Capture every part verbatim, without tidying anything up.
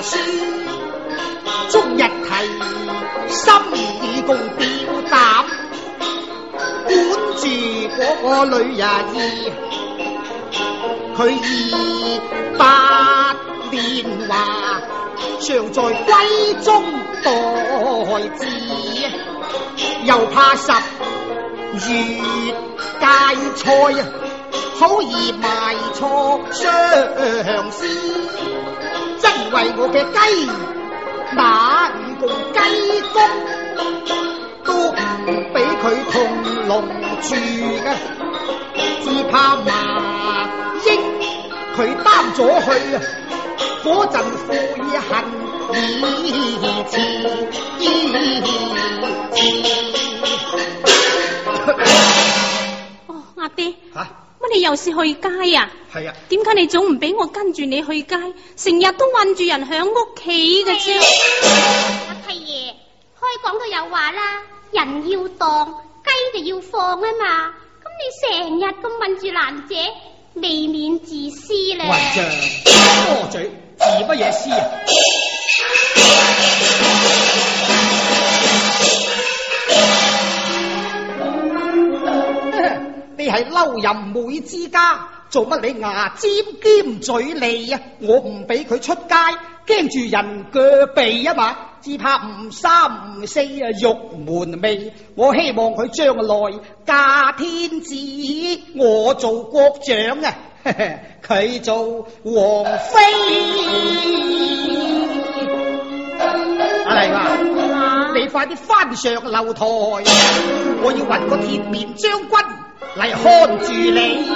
書，終日提心意共表達，管住嗰個女人兒，佢二八年華，常在閨中待字，又怕十月芥菜啊，好易埋錯相思，真為我嘅雞乸與共雞公都唔俾佢同籠住嘅，只怕麻鷹佢擔咗去啊，嗰陣悔恨已遲已遲。 哦，阿爹， 吓、啊？ 乜你又是去街啊？ 係啊。點解你總唔俾我跟住你去街，成日都韞住人響屋企嘅啫？ 阿契爺，開講都有話啦，人要當，雞就要放啊嘛。咁你成日咁韞住蘭姐，未免自私咧。 雲長，多嘴，自乜嘢私啊？你係嬲淫妹之家，做乜你牙尖兼嘴利啊？我唔俾佢出街，驚住人腳鼻啊嘛，只怕唔三唔四啊，玉門味。我希望佢將來嫁天子，我做國長啊，佢做王妃。阿麗啊，你快啲翻上樓台，我要搵個鐵面將軍嚟看住你，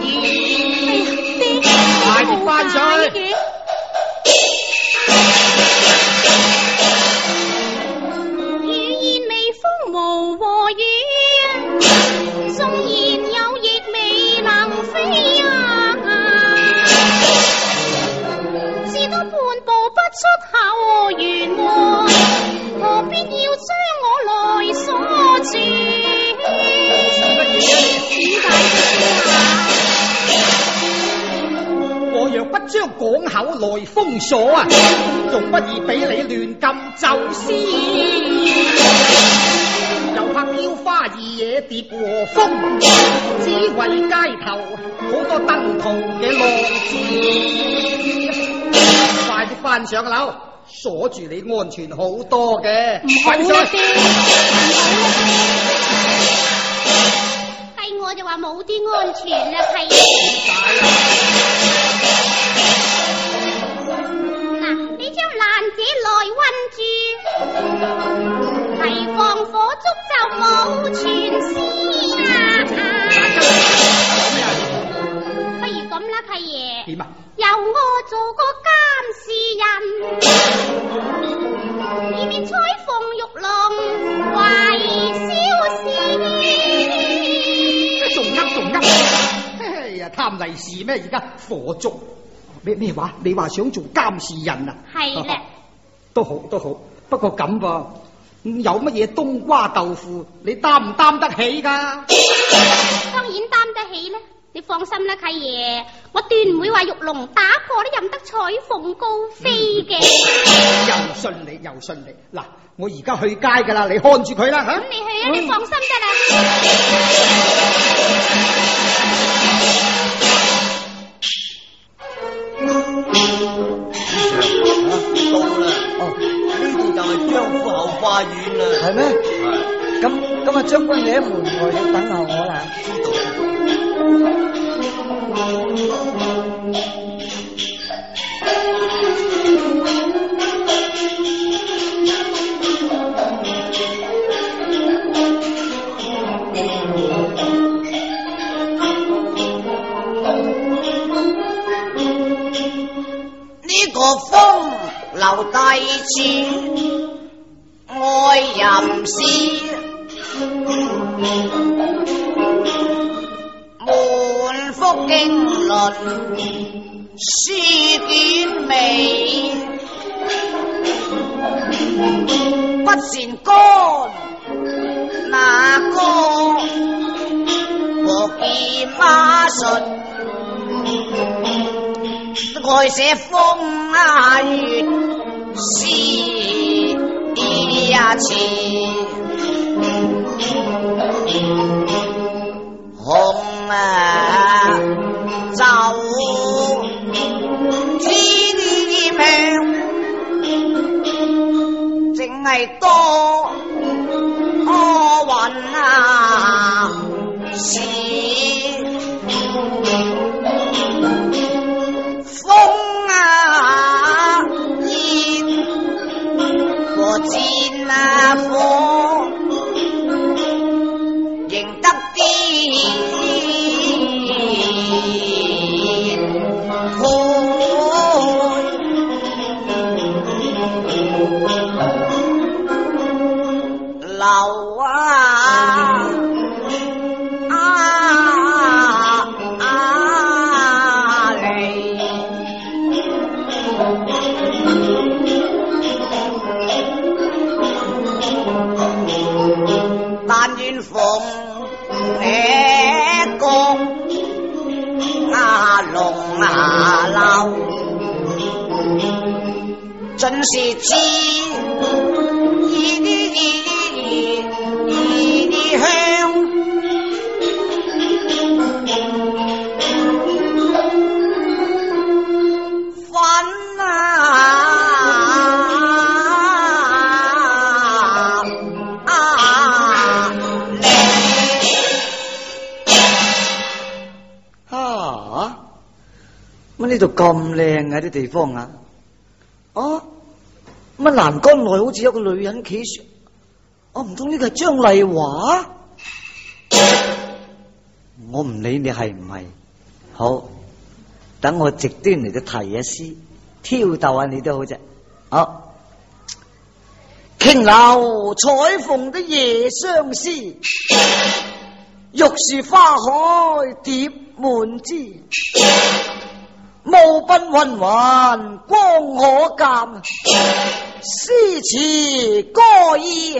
快啲翻上去。 語言微風無和語，縱然有翼未能飛啊，至多半步不出校園門，何必要將我來鎖住？ 我若不將港口來封鎖啊，仲不易俾你亂禁走私，又怕雕花二野蝶和風，只為街頭好多燈圖嘅浪子，快啲翻上樓，鎖住你安全好多嘅。 唔好啦，爹， 係我就話冇啲安全啦，係。嗱，你將蘭姐來韞住，提防火燭就冇全屍啦。不如咁啦，契爺。 點啊？ 由我做個監視人，以免彩鳳玉龍懷消息。 仲噏仲噏，哎呀，貪利是咩？而家火燭咩咩話？你話想做監視人啊？ 係咧， 都好都好，不過咁噃，有乜嘢冬瓜豆腐，你擔唔擔得起㗎？ 當然擔得起啦。你放心啦，契爺，我斷唔會話玉龍打破都任得彩鳳高飛嘅。 又信你，又信你。嗱，我而家去街㗎啦，你看住佢啦嚇。 咁你去啊，你放心得啦。 到啦，哦，呢度就係張府後花園啦。 係咩？係。咁咁啊，將軍你喺門外要等候我啦。 知道知道。呢個風流帝錢愛吟詩，滿腹經論書卷美，不善干那歌和騎馬術，愛寫風啊月是一次红啊走知命淨係多多雲啊是風啊熱和戰啊火認得啲流啊啊啊嚟，但願逢這個啊龍啊流，盡是知呢度咁靚嘅啲地方啊！哦，乜欄杆內好似有個女人企住，哦，唔通呢個係張麗華？我唔理你係唔係，好，等我直端嚟到提下詩，挑逗下你都好啫。好，瓊樓彩鳳的夜相思，玉樹花海蝶滿枝。霧鬢雲雲光可鑑，詩詞歌意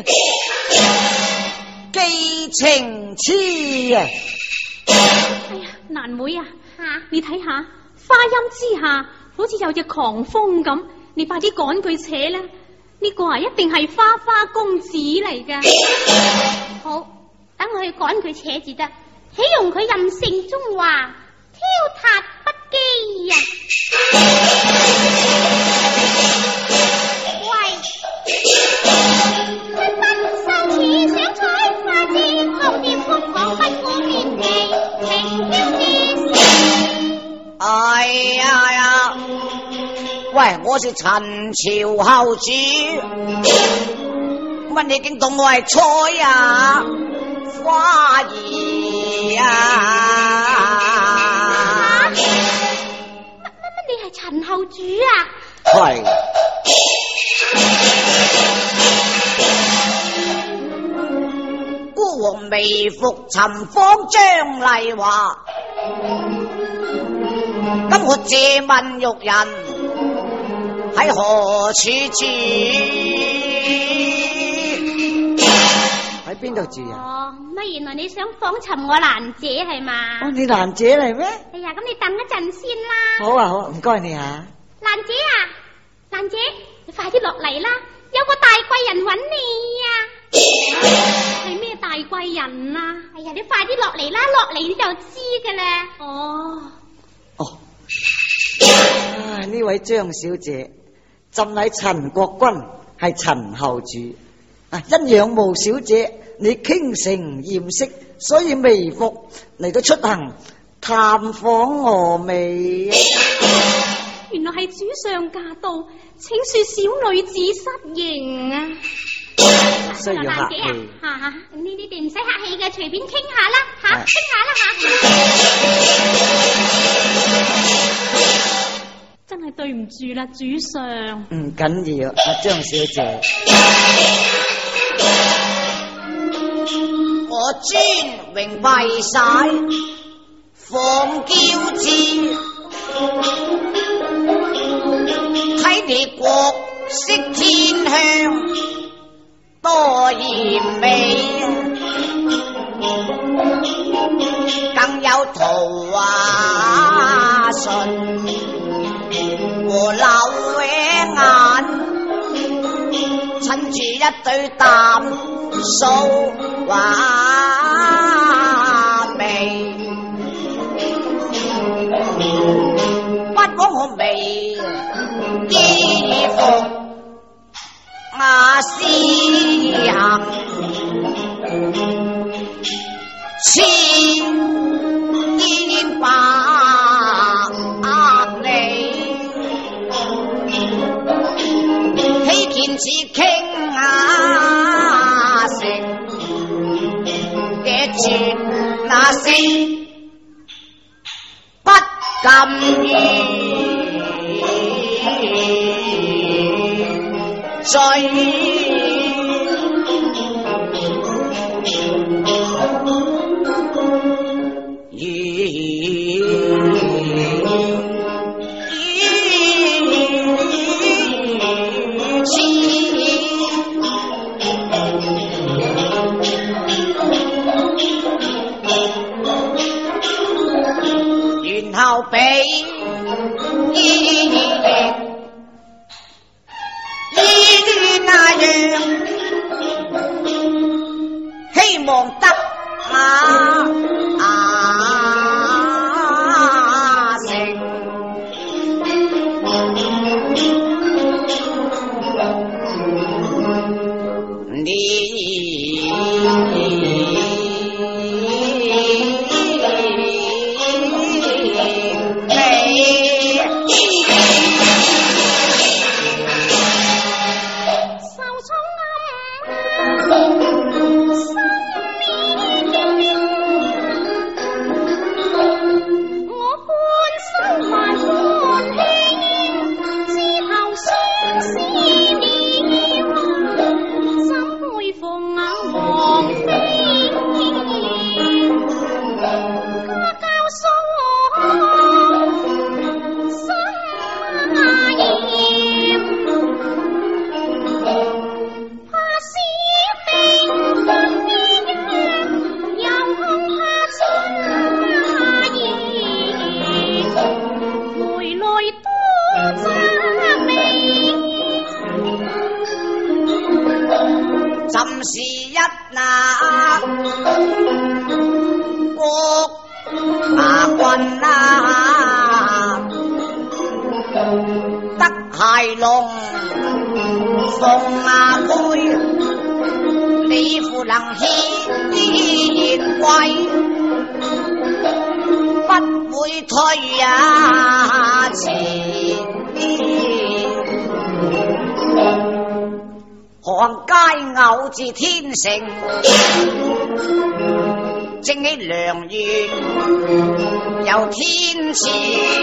寄情痴啊！ 哎呀，蘭妹啊，啊你睇下花陰之下好似有隻狂風咁，你快啲趕佢扯啦！呢、這個啊一定係花花公子嚟噶。 好，等我去趕佢扯至得，豈容佢任性中話挑撻不羈呀！喂，出奔秀似小彩花枝，紅葉寬廣不顧面皮，情挑之時。 哎呀呀！喂，我是陳朝後主，乜你竟當我係菜啊？花兒啊！ 你係陳後主啊？ 係。孤王微服尋訪張麗華，今我借問玉人喺何處住？ 喺邊度住啊？ 哦，乜原來你想訪尋我蘭姐係嘛？ 哦，你蘭姐嚟咩？ 哎呀，咁你等一陣先啦。 好啊，好，唔該你啊。 蘭姐啊，蘭姐，你快啲落嚟啦，有個大貴人揾你啊。 係咩大貴人啊？ 哎呀，你快啲落嚟啦，落嚟你就知噶啦。 哦， 哦，啊，呢位張小姐，朕係陳國君，係陳後主。啊，因仰慕小姐你傾城艷色，所以微服嚟到出行探訪峨眉。 原來係主上駕到，請說小女子失迎啊！ 需要客氣啊！吓，呢呢啲唔使客氣嘅，隨便傾下啦，吓，傾下啦吓。 真係對唔住啦，主上。 唔緊要，阿張小姐。 我尊榮為曬放驕志，睇你國色天香多豔美，更有桃花唇和柳眼， 一對淡素畫眉，不講我眉衣服亞斯行，千百里，希見似傾啊成嘅絕那聲，不敢於追。然後俾依啲那樣，希望得啊啊成，你朕是一那國啊君啊，得係龍鳳啊妹，你父能顯貴，不會退啊前。寒街偶至天成，正起良月又天賜。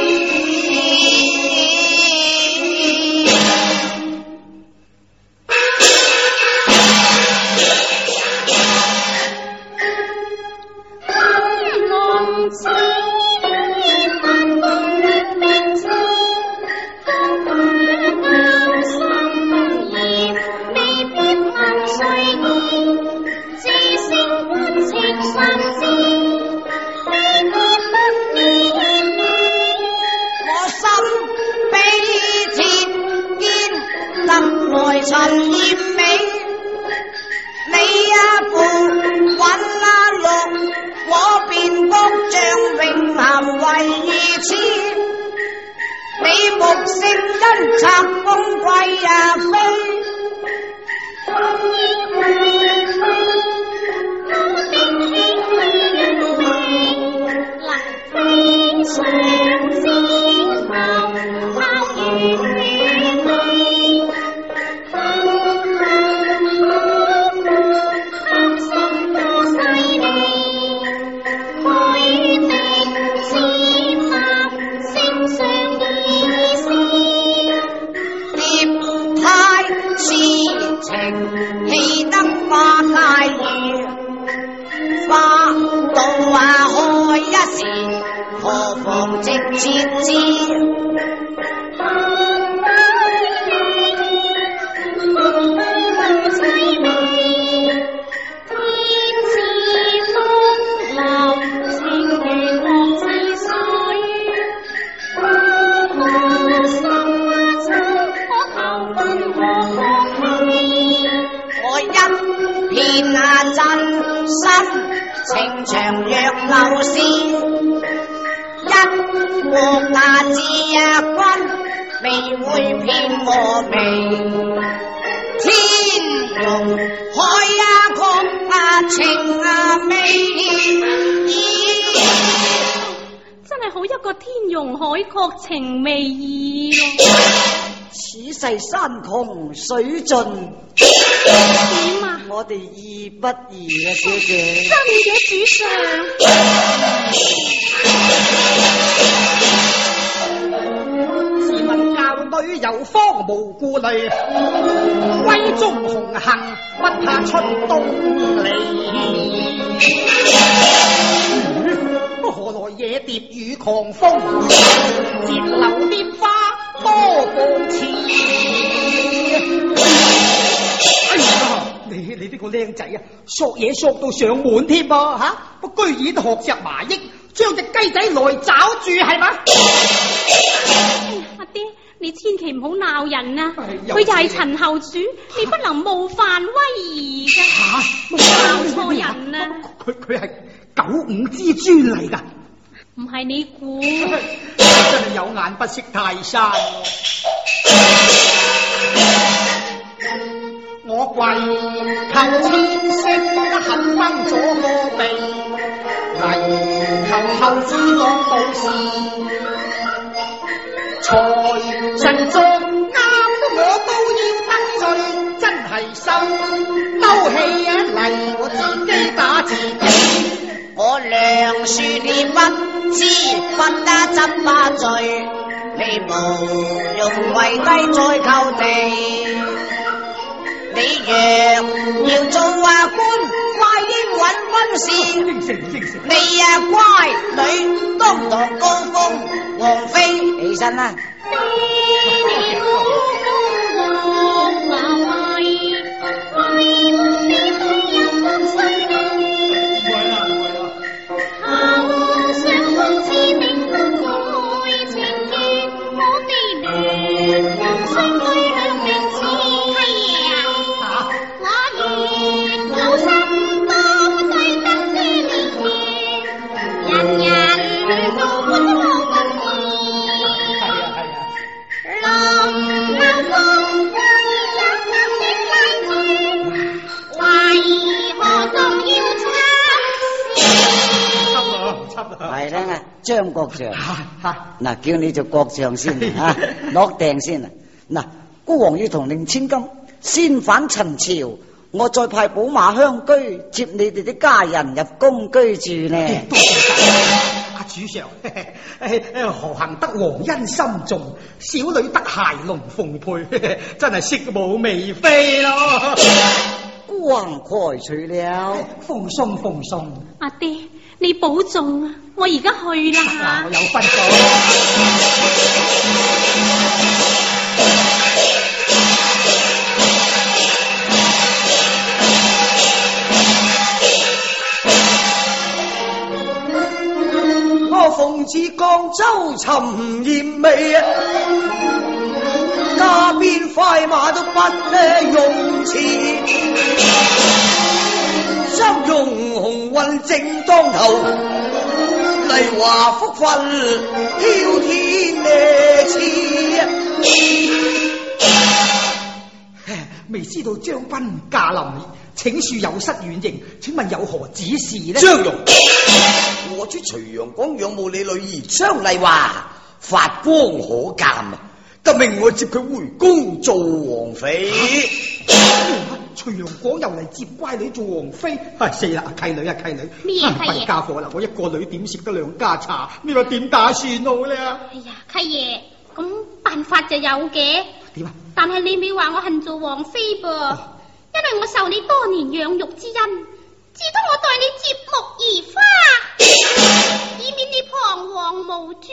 陳艷美，你一副揾啊六，我便谷將永含為義痴。你木性因拆風貴啊飛，能飛上枝頭，拋遠氣得花開月，花到啊開一時，何妨直接枝。 劉氏一個牙子啊君，未會騙我命。天龍海啊曲啊情啊美， 真係好一個天容海闊情未意咯。 此世山窮水盡， 點啊？ 我哋義不義啊，小姐。 真嘅，主上。 自問教女有方無顧慮，閨中紅杏不怕春冬嚟。何來野蝶與狂風，節流拈花多過次。哎呀，你你呢個靚仔啊，索嘢索到上門添噃吓，不居然學隻麻鷹，將隻雞仔來抓住係嘛？ 阿爹，你千祈唔好鬧人啊！ 哎佢又係陳後主，你不能冒犯威儀噶。 吓， 鬧錯人啊！ 佢佢係九五之尊嚟噶。 唔係你估， 真係有眼不識泰山。我跪求千聲肯崩咗個鼻，嚟求後主當道士，財神作啱我都要得罪，真係心兜氣啊！嚟我自己打自己。 我梁樹你不知，不得執把罪，你無用跪低再求地。你若要做啊官，快應允軍事。 應承應承。 你啊乖女，當堂高峰，王妃起身啦。 係啦，張國祥，嗱，叫你做國祥先啊，落訂先啊。嗱，孤王要同令千金先返陳朝，我再派寶馬香居接你哋啲家人入宮居住呢。 阿主上，何幸得皇恩深重，小女得孩龍奉配，真係拭目未非咯。 孤王開除了， 放鬆放鬆。 阿爹，你保重啊！我而家去啦。 我有分咗。我奉旨江州尋艷美啊，家邊快馬都不用錢，張容紅運正當頭，麗華福分飄天賜啊！未知道將軍駕臨，請恕有失遠迎，請問有何指示呢？ 張容，我出徐陽廣仰慕你女兒張麗華，發光可鑑啊！特命我接佢回宮做王妃。 徐陽廣又嚟接乖女做王妃，唉死啦！契女啊契女， 咩契爺？ 弊家伙啦！我一個女點食得兩家茶？呢個點打算好咧？ 哎呀，契爺，咁辦法就有嘅。 點啊？ 但係你咪話我恨做王妃噃，哦、因為我受你多年養育之恩，至多我待你接木而花，以免你彷徨無助。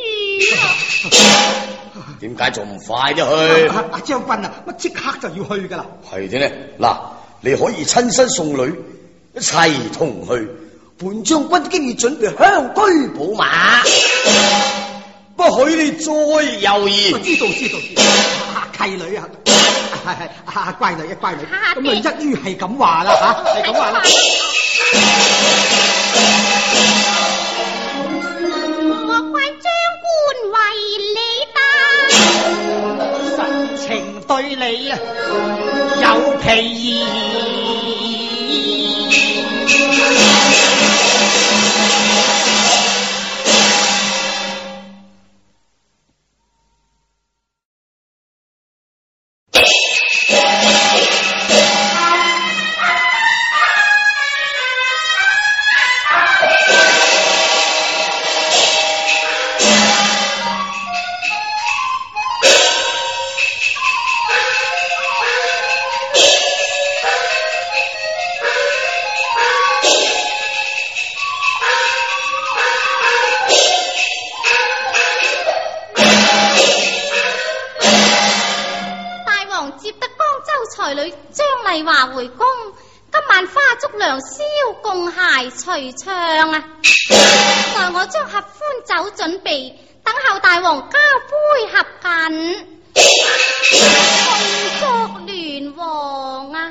點解仲唔快啲去？ 阿阿將軍啊，乜即刻就要去噶啦？ 係嘅呢，嗱，你可以親身送女，一齊同去。本將軍經已準備香居寶馬，不許你再猶豫。 我知道知道知道，契女啊，係係啊乖女啊乖女，咁啊一於係咁話啦吓，係咁話啦。 你啊有其意。 随唱啊！待我將合歡酒準備，等候大王交杯合哏，共作聯王啊！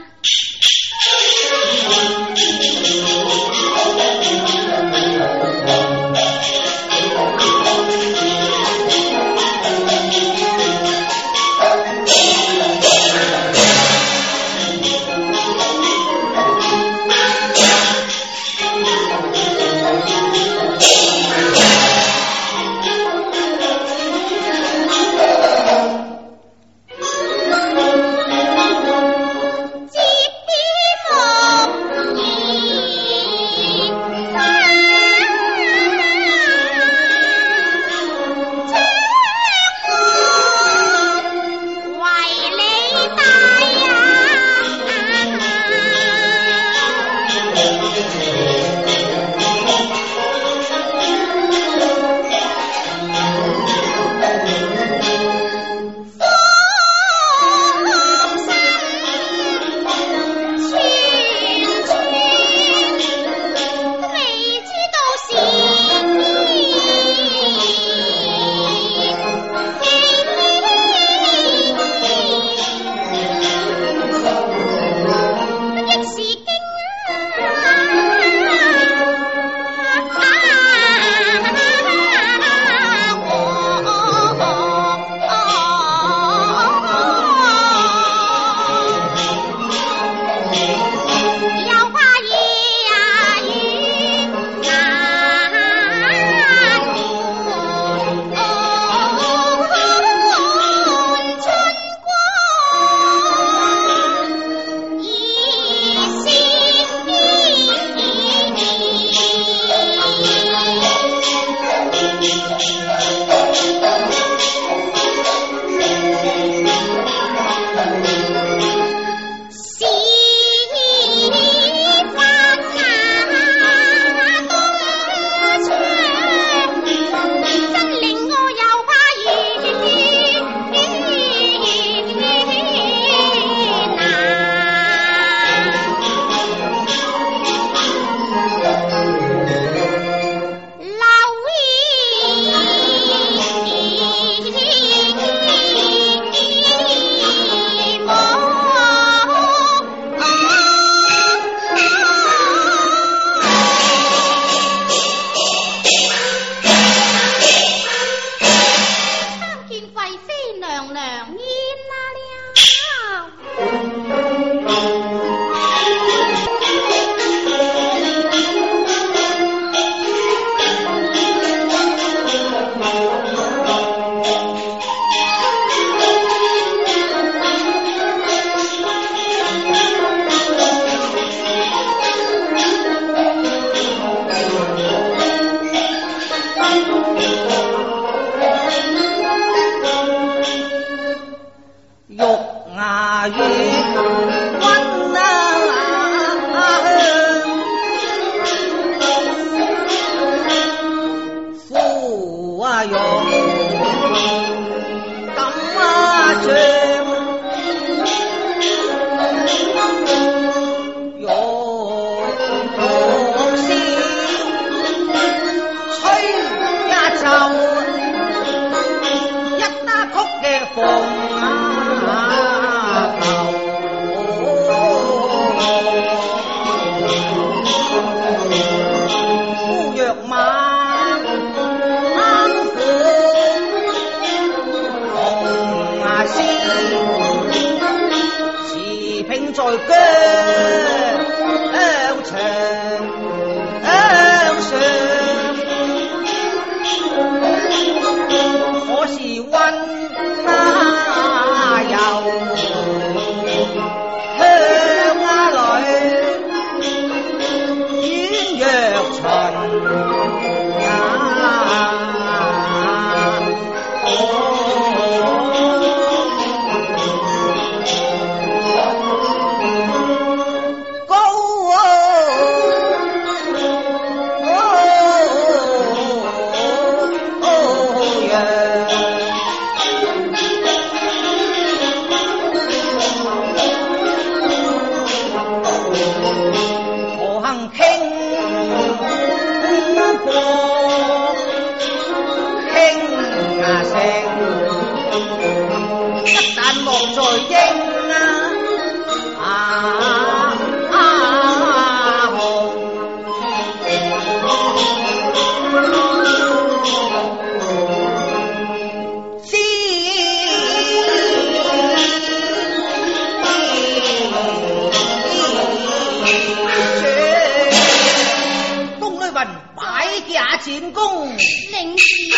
功。 領事，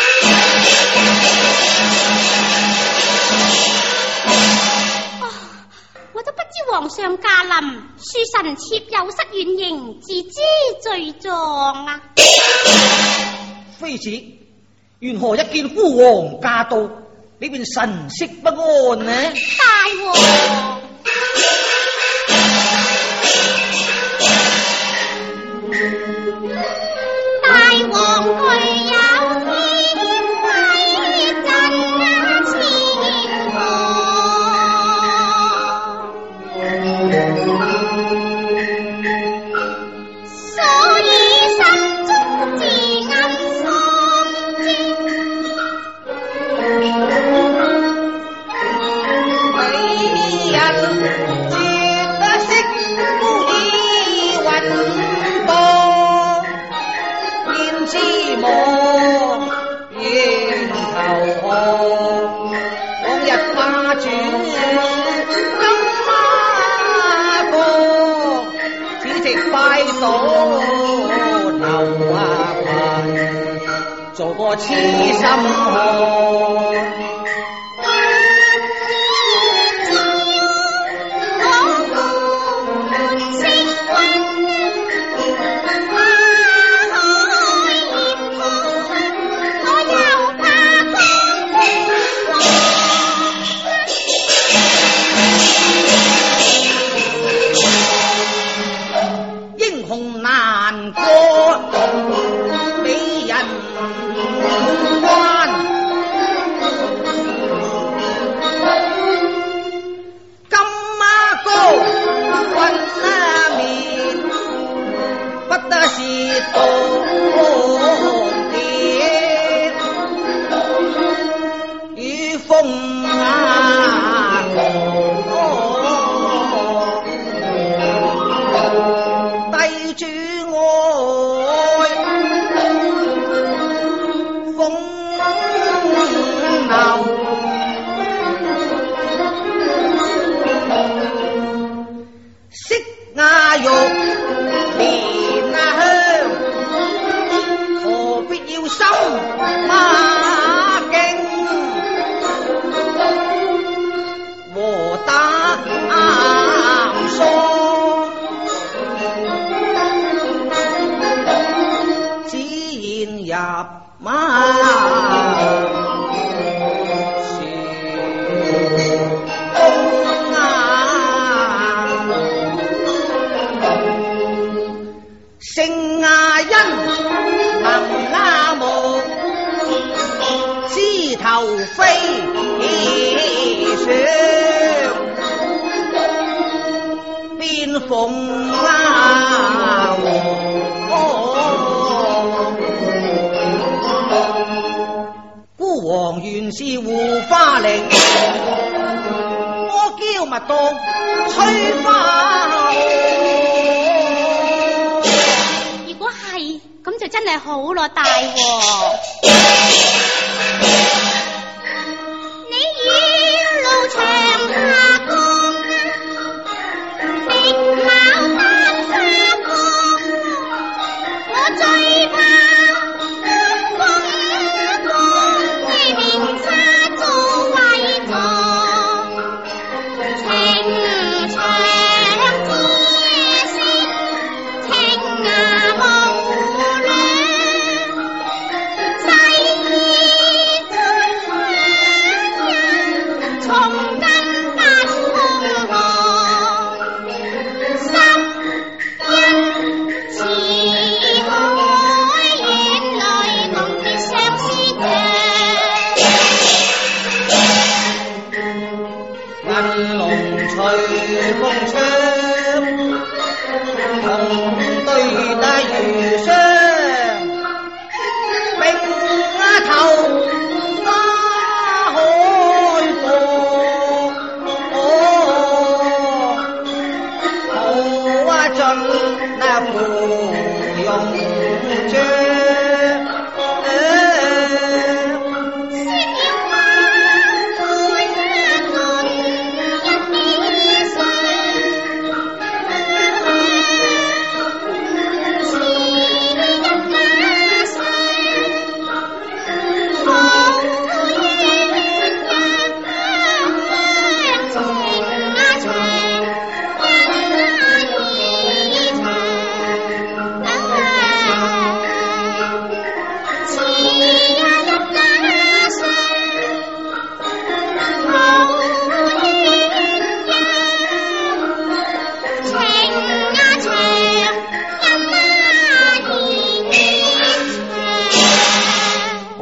哦，我都不知皇上駕臨，恕臣妾有失遠迎，自知罪狀啊！ 妃子，緣何一見父皇駕到，你便神色不安呢？ 大王。大王佢有天威震千方，所以心中自暗喪志。 美人絕得識以雲多，燕之望燕頭項，往日花轉金馬過，此直拜倒流啊群，做個痴心漢。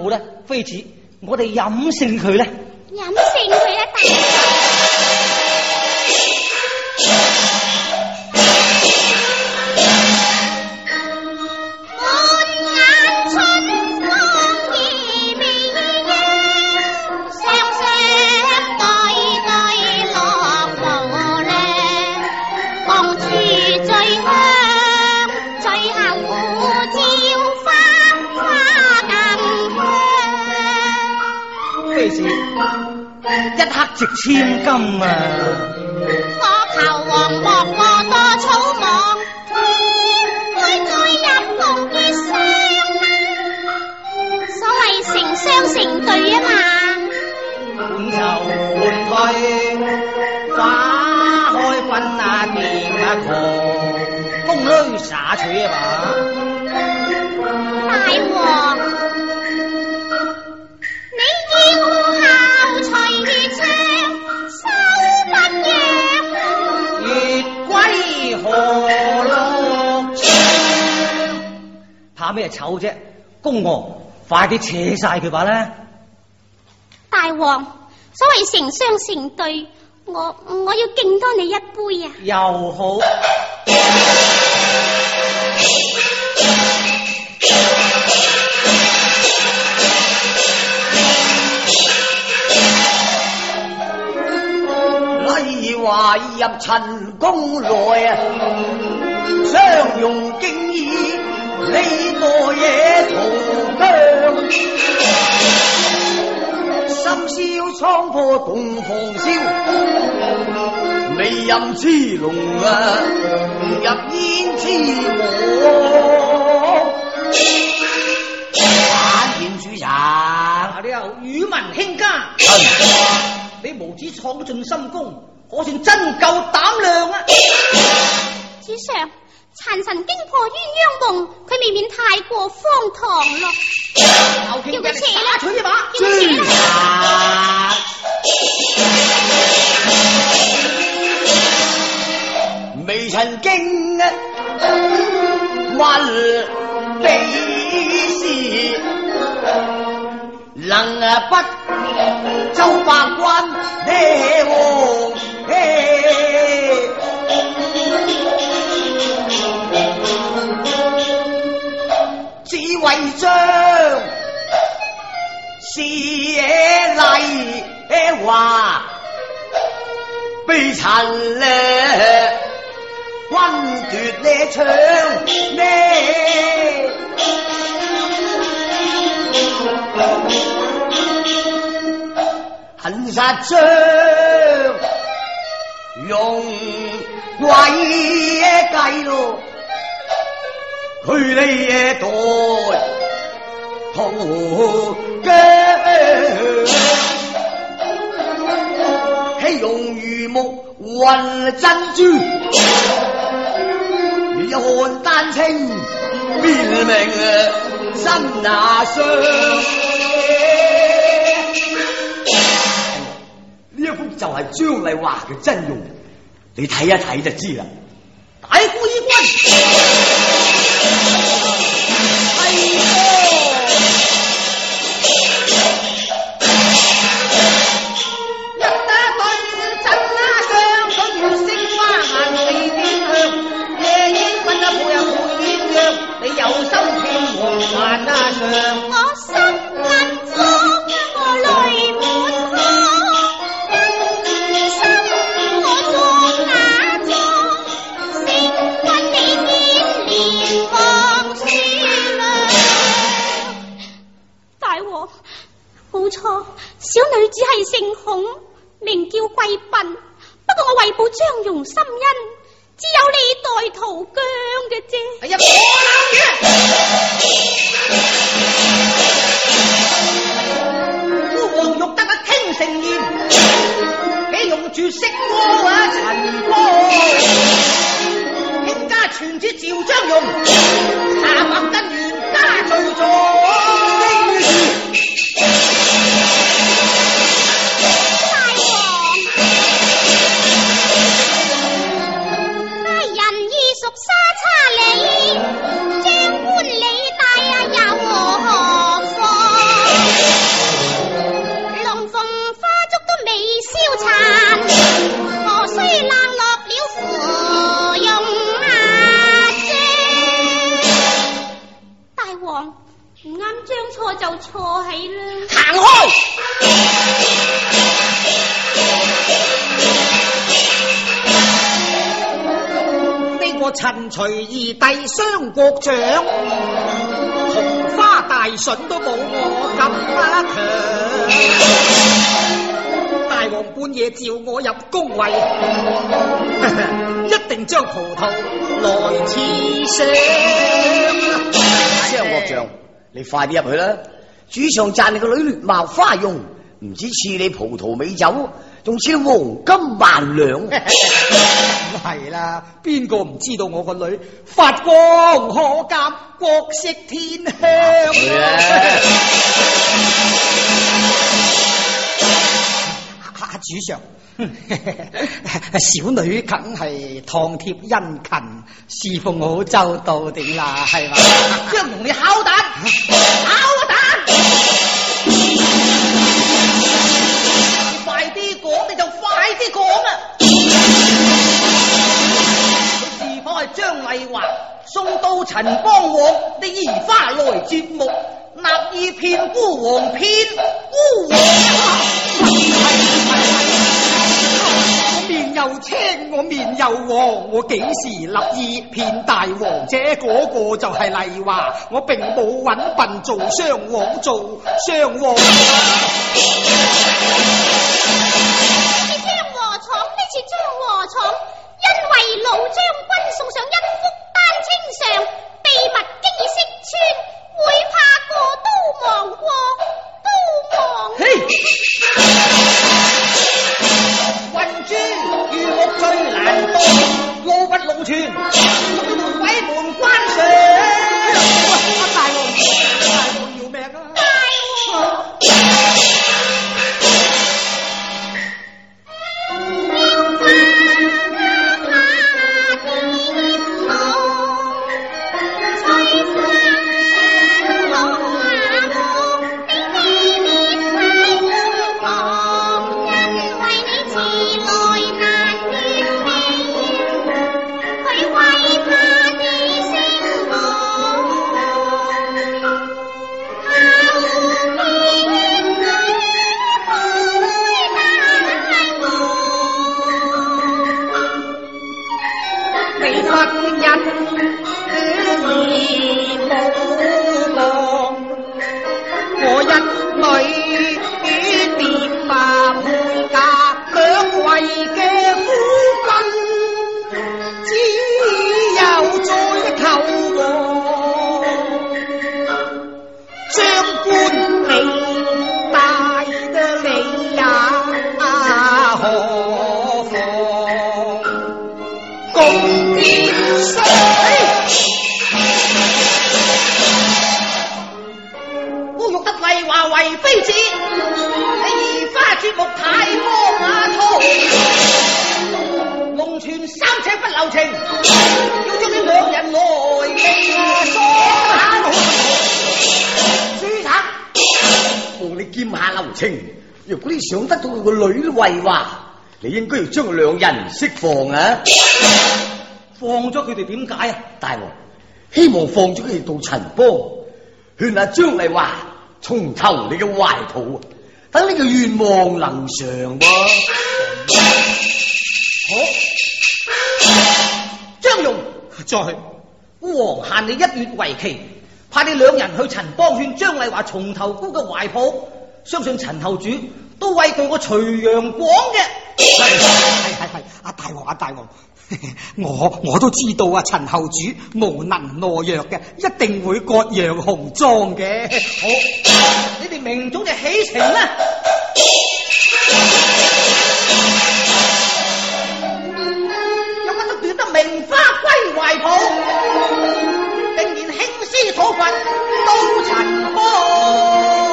好咧，妃子，我哋飲勝佢咧。 飲勝佢啊，大一刻值千金啊！ 我求王莫過多草莽，天會再入共結霜啊！所謂成雙成對啊嘛， 換愁換退，花開分啊變啊狂，風裏灑取啊嘛！ 大王，你要效隨唱，手不揚， 月歸何樂唱？怕咩醜啫？公娥，快啲扯晒佢吧啦！ 大王，所謂成雙成對，我我要敬多你一杯啊！ 又好。 禮華入陳宮內啊，相用敬意，你個野屠姜。深宵倉破洞房燒，未任痴龍啊，入煙痴王。反見主人， 你又語文興家，你無止闖進深宮，可算真夠膽量啊！ 主上，殘臣驚破鴛鴦夢，佢未免太過荒唐咯。叫佢扯啦， 取一把， 叫佢扯啦！ 未曾經啊，問比試，能啊不周百關呢王只為將是麗華被陳咧君奪呢槍呢，恨殺將用鬼計咯，佢呢代屠姜，希用魚目混珍珠，你看丹青變命真拿傷。呢一幅就係張麗華嘅真容，你睇一睇就知啦。大夫醫君，係一打對陣啊上，佢如星花行地變向，夜煙瞓啊背啊背鴛鴦，你有心變黃顏啊上。 我心眼中我淚滿眶。冇錯，小女只係姓孔，名叫貴嬪。不過我為報張容心恩，只有你代屠姜嘅啫。 哎呀，父王欲得啊傾城宴，豈用住色魔啊陳波，卿家傳旨召張容，查白根源家罪狀。 將官李帶啊，有何妨？ 就錯起啦。 行開！呢個陳隨義弟雙國長，紅花大筍都冇我咁強。大王半夜召我入宮位，一定將葡萄來賜上。 雙國長，你快啲入去啦！主上讚你個女劣貌花容，唔止賜你葡萄美酒，仲賜你黃金萬兩。 係啦，邊個唔知道我個女發光可鑑，國色天香啊！主上，小女梗係熨貼殷勤，侍奉好周到點啦，係嘛？張龍，你烤蛋，烤蛋！快啲講，你就快啲講啊！是否係張麗華送到陳邦王的移花來接木，立意騙孤王，騙孤王啊！我面又青，我面又黃，我幾時立意騙大王者？嗰個就係麗華，我並冇揾笨做雙王，做雙王。 將禾廠，因為老將軍送上一幅丹青上，秘密經已識穿，會怕過都忘過，都忘。 嘿，雲珠如木最難當，路不龍泉，鬼門關上。大王，大王要命啊！大王。 如果你想得到佢個女慧華，你應該要將兩人釋放啊！ 放咗佢哋點解啊？ 大王希望放咗佢哋到陳邦，勸下張麗華重投你嘅懷抱，等你嘅願望能償噃。 好，張勇，再孤王限你一月為期，派你兩人去陳邦勸張麗華重投姑嘅懷抱。相信陳後主都畏懼我徐陽廣嘅。係係係，阿大王阿大王，我我都知道啊，陳後主無能懦弱嘅，一定會割讓紅妝嘅。好，你哋明早就起程啦。有乜都奪得名花歸懷抱，定然興師討伐到陳邦。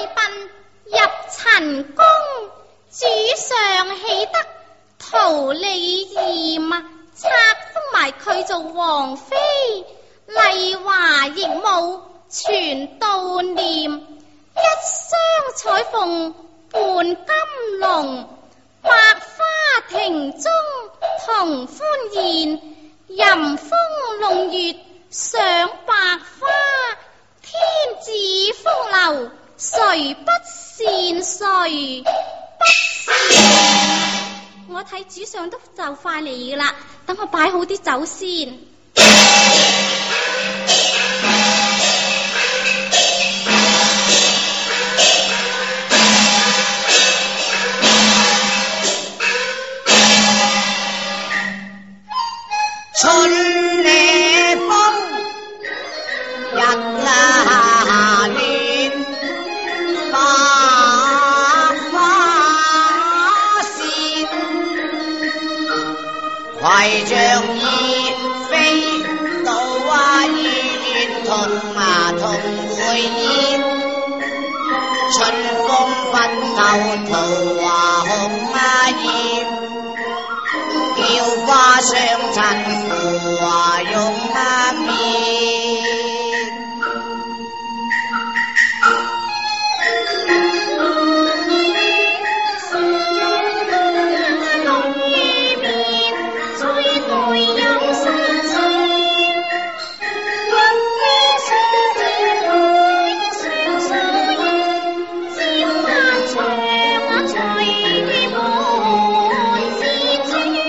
奔入陳宮，主上喜得桃李艷啊，冊封埋佢做王妃，麗華亦母全悼念，一雙彩鳳伴金龍，百花亭中同歡宴，吟風弄月賞百花，天子風流誰不善誰不善？我睇主上都就快嚟啦，等我擺好啲酒先。 春夜風，日下暖，百花鮮，攜着意飛到啊醫院同啊同會宴，春風分透桃花紅啊艷。雕花相襯芙華容啊面， 濃於面，最愛有生情，一於相見相相應，朝晚長啊隨滿自尊。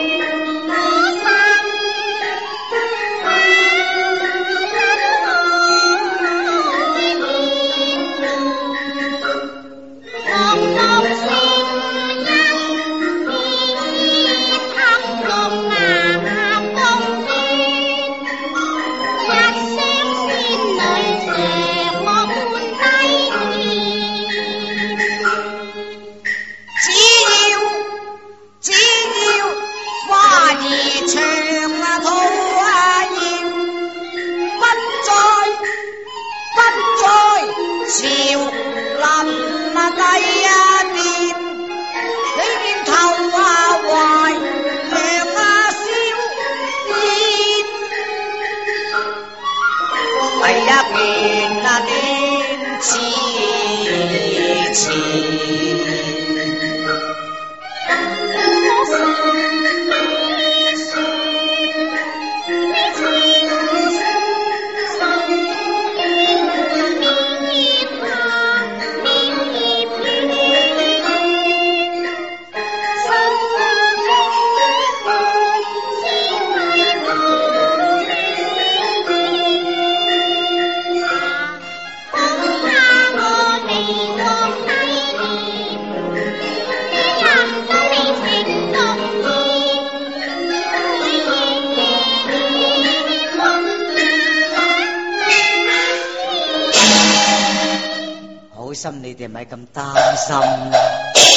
心你哋咪咁擔心啦。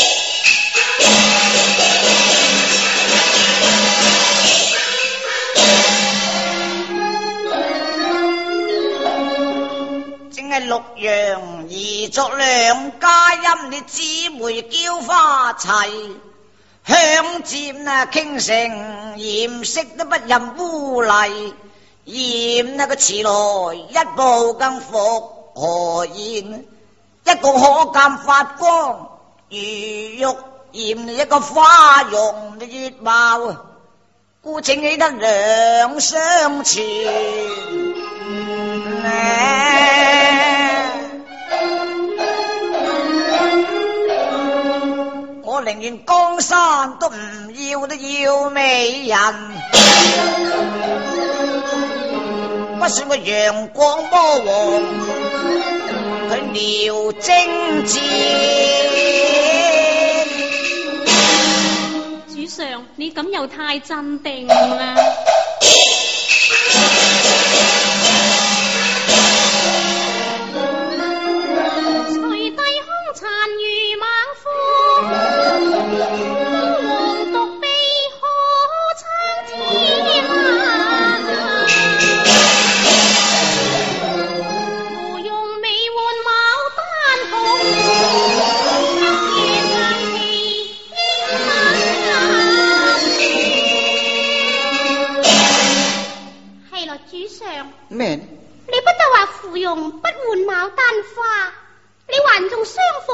正係六陽而作兩家音，你姊妹嬌花齊，香漸啊傾城，艷色都不任污泥，艷那個遲來一步更復何言？一個可鑑發光如玉艷，一個花容月貌，故請起得兩相前。我寧願江山都唔要，都要美人，不算個陽光魔王，佢撩精戰。 主上，你咁又太鎮定啦。隨帝空殘如猛虎，王獨臂可撐天啊！胡用美換牡丹紅。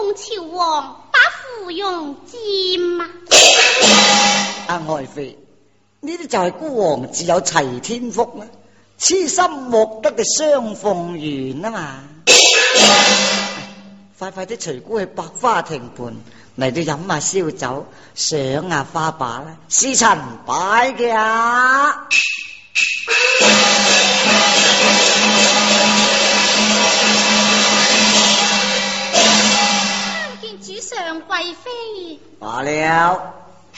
奉朝王把芙蓉佔啊！ 阿愛妃，呢啲就係孤王自有齊天福啦，痴心莫得嘅雙鳳緣啊嘛！快快啲隨姑去百花亭畔嚟到飲下燒酒，賞下花把啦，是陳擺嘅啊！ 見主上貴妃， 罷了，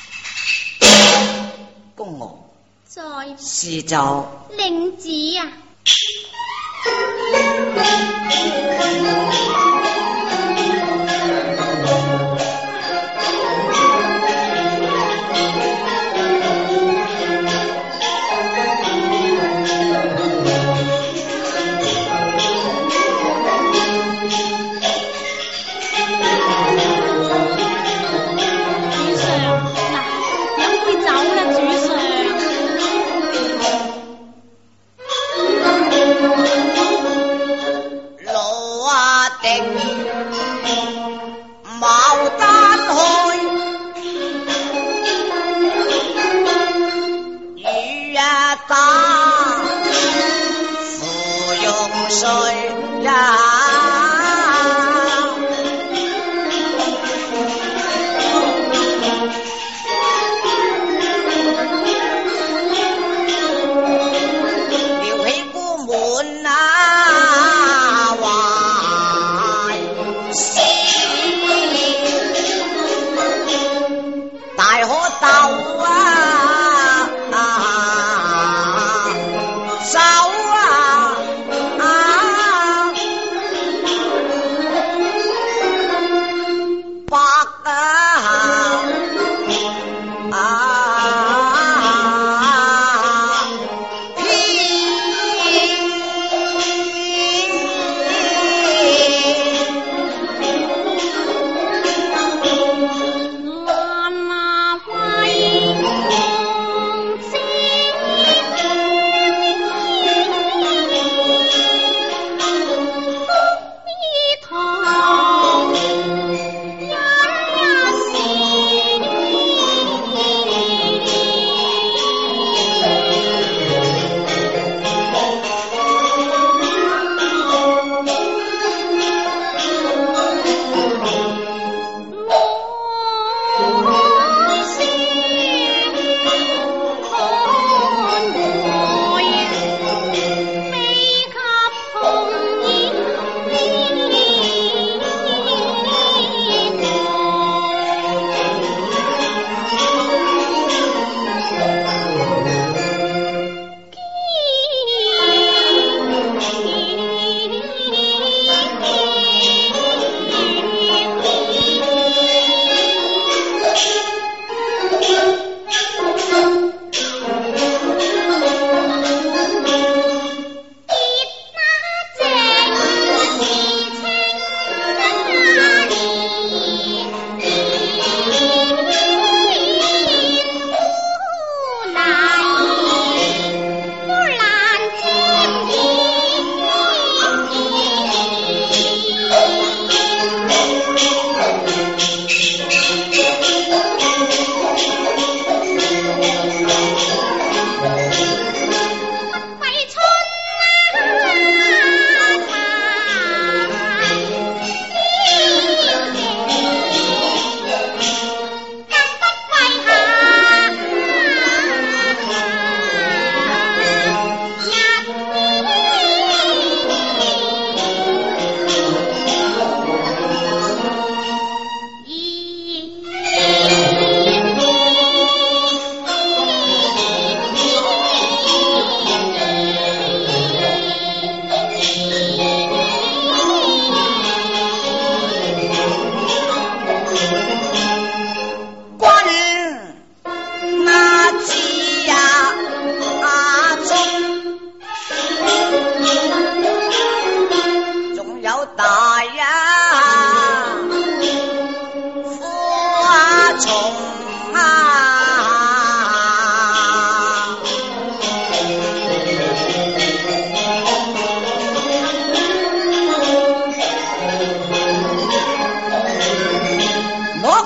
公王在是就領旨啊！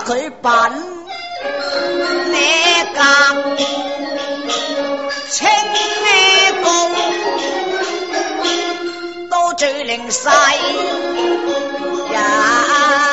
佢品，你夾清呢公都最靈細人。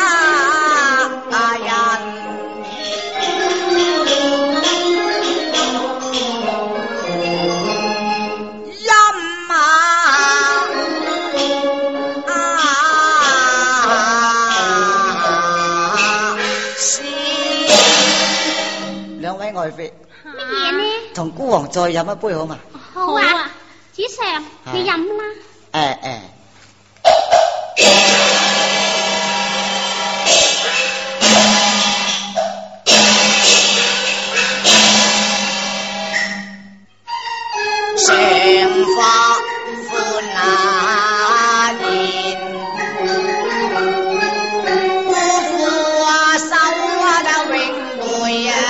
愛妃， 乜嘢呢？ 同孤王再飲一杯好嘛？ 好啊，主上，你飲啦。 誒誒。上花歡那年，姑父啊手啊就永會啊。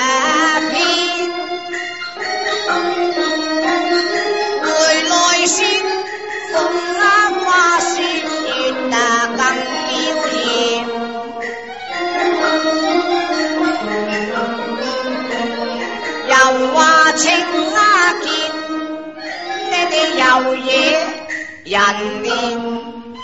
情啊結，你哋有嘢人面。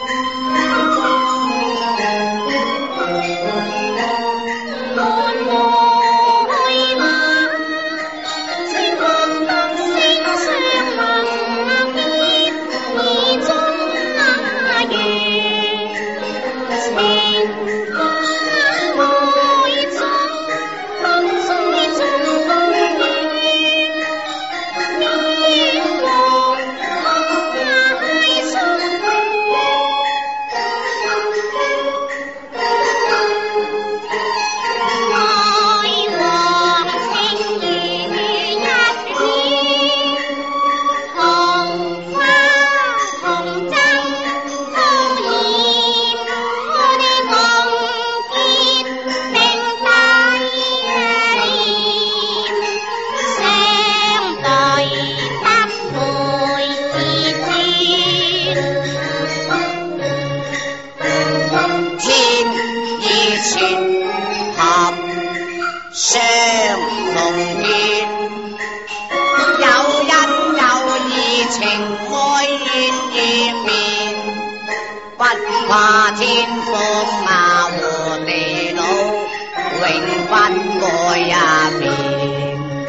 怕天風啊和地老，永分過一邊。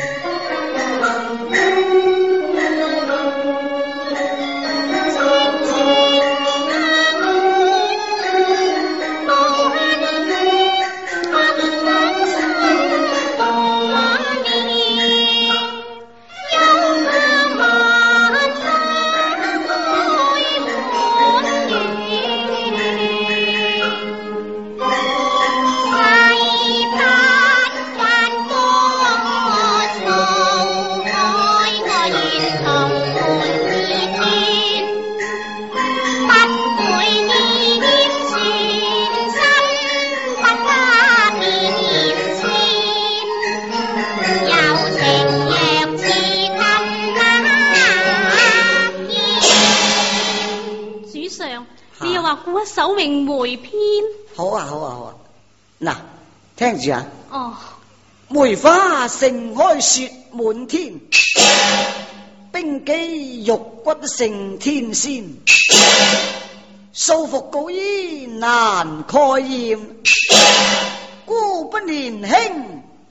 一首詠梅篇。 好啊好啊好啊，嗱，聽住啊。 哦。 梅花盛開雪滿天，冰肌玉骨勝天仙。素服稿衣難蓋艷，孤不年輕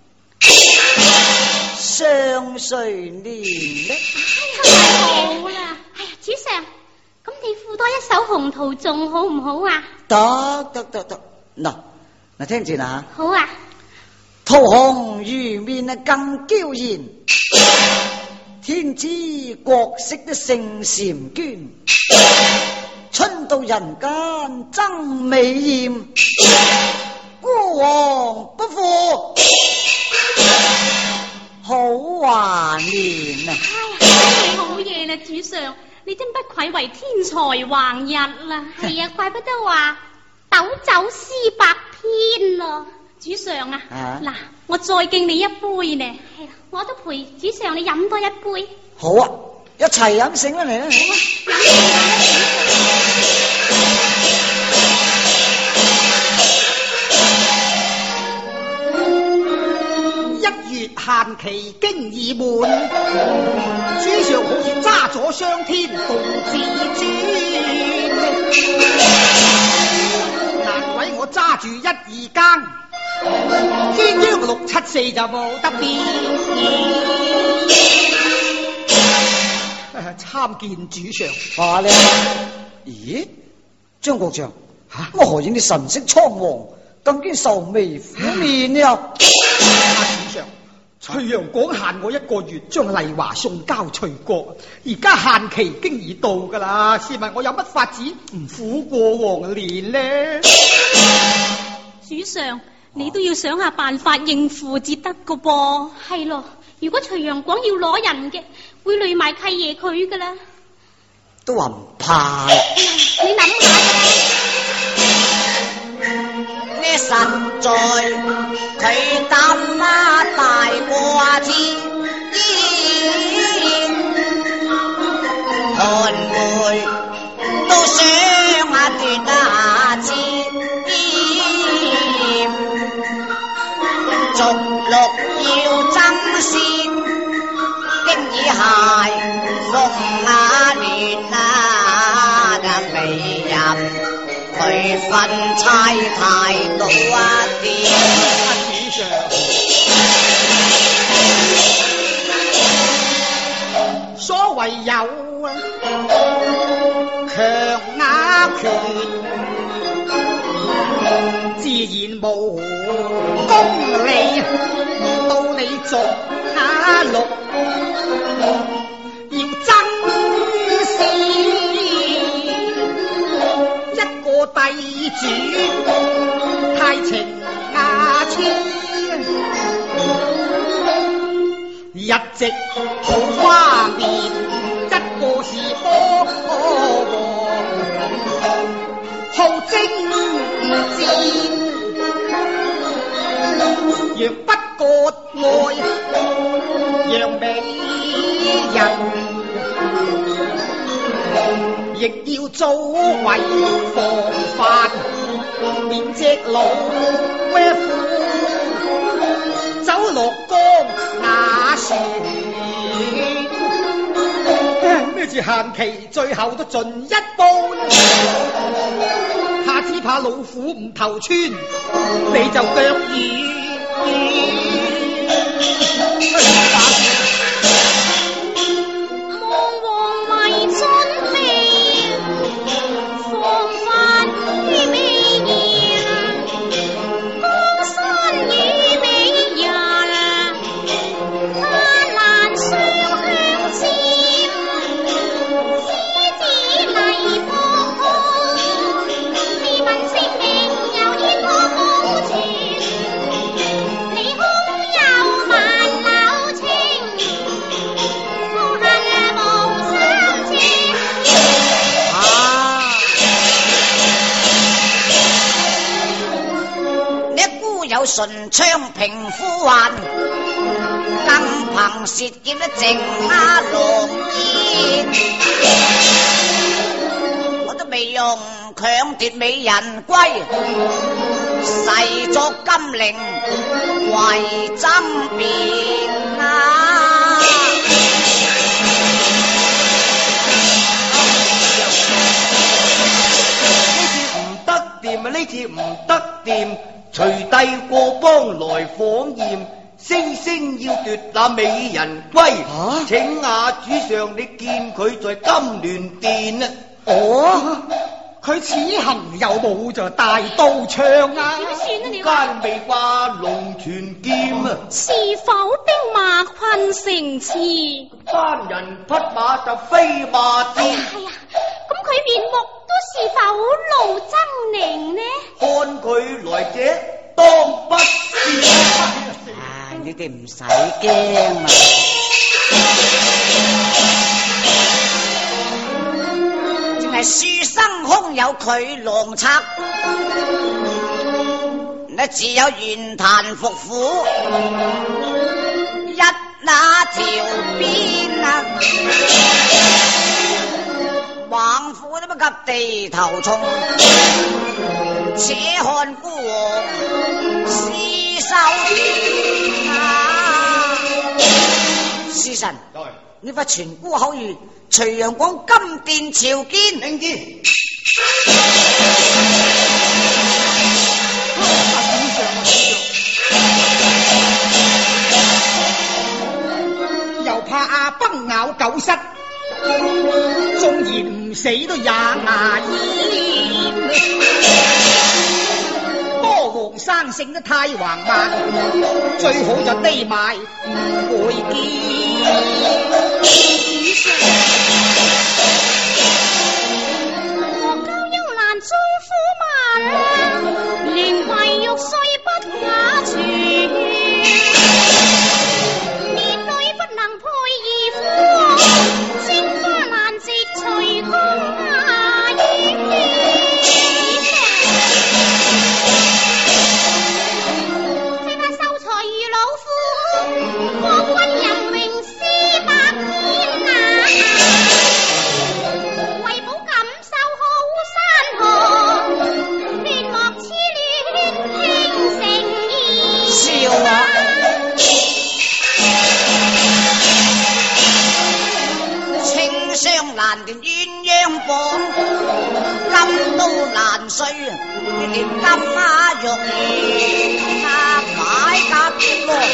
尚誰憐呢？ 好啦，哎呀，主上。咁你賦多一首紅桃頌好唔好啊？ 得得得得，嗱嗱聽住啦。 好啊。 桃紅如面啊更嬌艷，天之國色的聖嬋娟，春到人間爭美艷，孤王不負好華年啊！ 哎呀，好嘢啦，主上。你真不愧為天才橫溢啦！ 係啊，怪不得話斗酒詩百篇咯。 主上啊，嗱、 啊， 我再敬你一杯呢。 係啊，我都陪主上你飲多一杯。 好啊，一齊飲勝啦嚟啦！好啊。 限期經已滿，主上好似揸咗雙天共自尊，難為我揸住一二更，天央六七四就冇得變。參見主上。 話咧，咦，張國祥，吓，我何見你神色蒼黃，咁見愁眉苦面呀？ 啊，主上，翠陽廣限我一個月將麗華送交翠國，而家限期經已到噶啦，試問我有乜法子唔苦過黃連呢？ 主上，你都要想下辦法應付至得個噃。係咯，如果徐陽廣要攞人嘅，會累埋契爺佢噶啦。 都話唔怕。 你諗下呢實在佢膽啊大過天，寒梅都想啊斷啊枝，逐鹿要爭先，經已係風啊亂啊嘅美人。佢分差太多啊啲， 主上，所謂有強壓權，自然無公理，到你逐下六，要爭先。帝主太情壓超，一直好花面，一個是波王，好精戰，若不割愛，讓美人。亦要早為防範，免隻老威夫走落江那船。咩字限期，最後都盡一步，下次怕老虎唔頭穿，你就腳軟。 順昌平呼喚，更憑舌劍的靜壓龍煙，我都未用強奪美人歸，誓作金陵為爭辯啊！ 呢次唔得掂啊！呢次唔得掂。隨帝過邦來訪驗，聲聲要奪那美人歸。啊、請亞主上，你見佢在金鑾殿啊？ 哦，佢此行有冇就大刀槍啊？ 點算啊你？ 間未掛龍泉劍啊？ 是否兵馬困城池？ 單人匹馬就飛馬戰。 係啊，咁佢面目都是否露猙獰呢？ 看佢來者當不是。 啊，你哋唔使驚啊！淨係書生空有佢狼賊，那只有玄壇伏虎一那條邊啊！猛虎都不及地頭蟲，且看孤王屍首斷啊！ 侍臣， 對， 你快傳孤口諭，徐陽廣金殿朝見。 領旨。 又怕阿崩咬狗虱，縱然唔死都也牙煙。魔王生性得太橫蠻，最好就匿埋唔會見。 我教幽蘭中夫文，寧為玉碎不雅傳。烈女不能配義夫，精花難藉隨公下演。國君人榮斯百千啊，為保感受好山河，斷莫痴戀傾城意。 笑啊！青雙難斷鴛鴦房，金刀難碎呢條金馬玉，啊擺甲啲咯。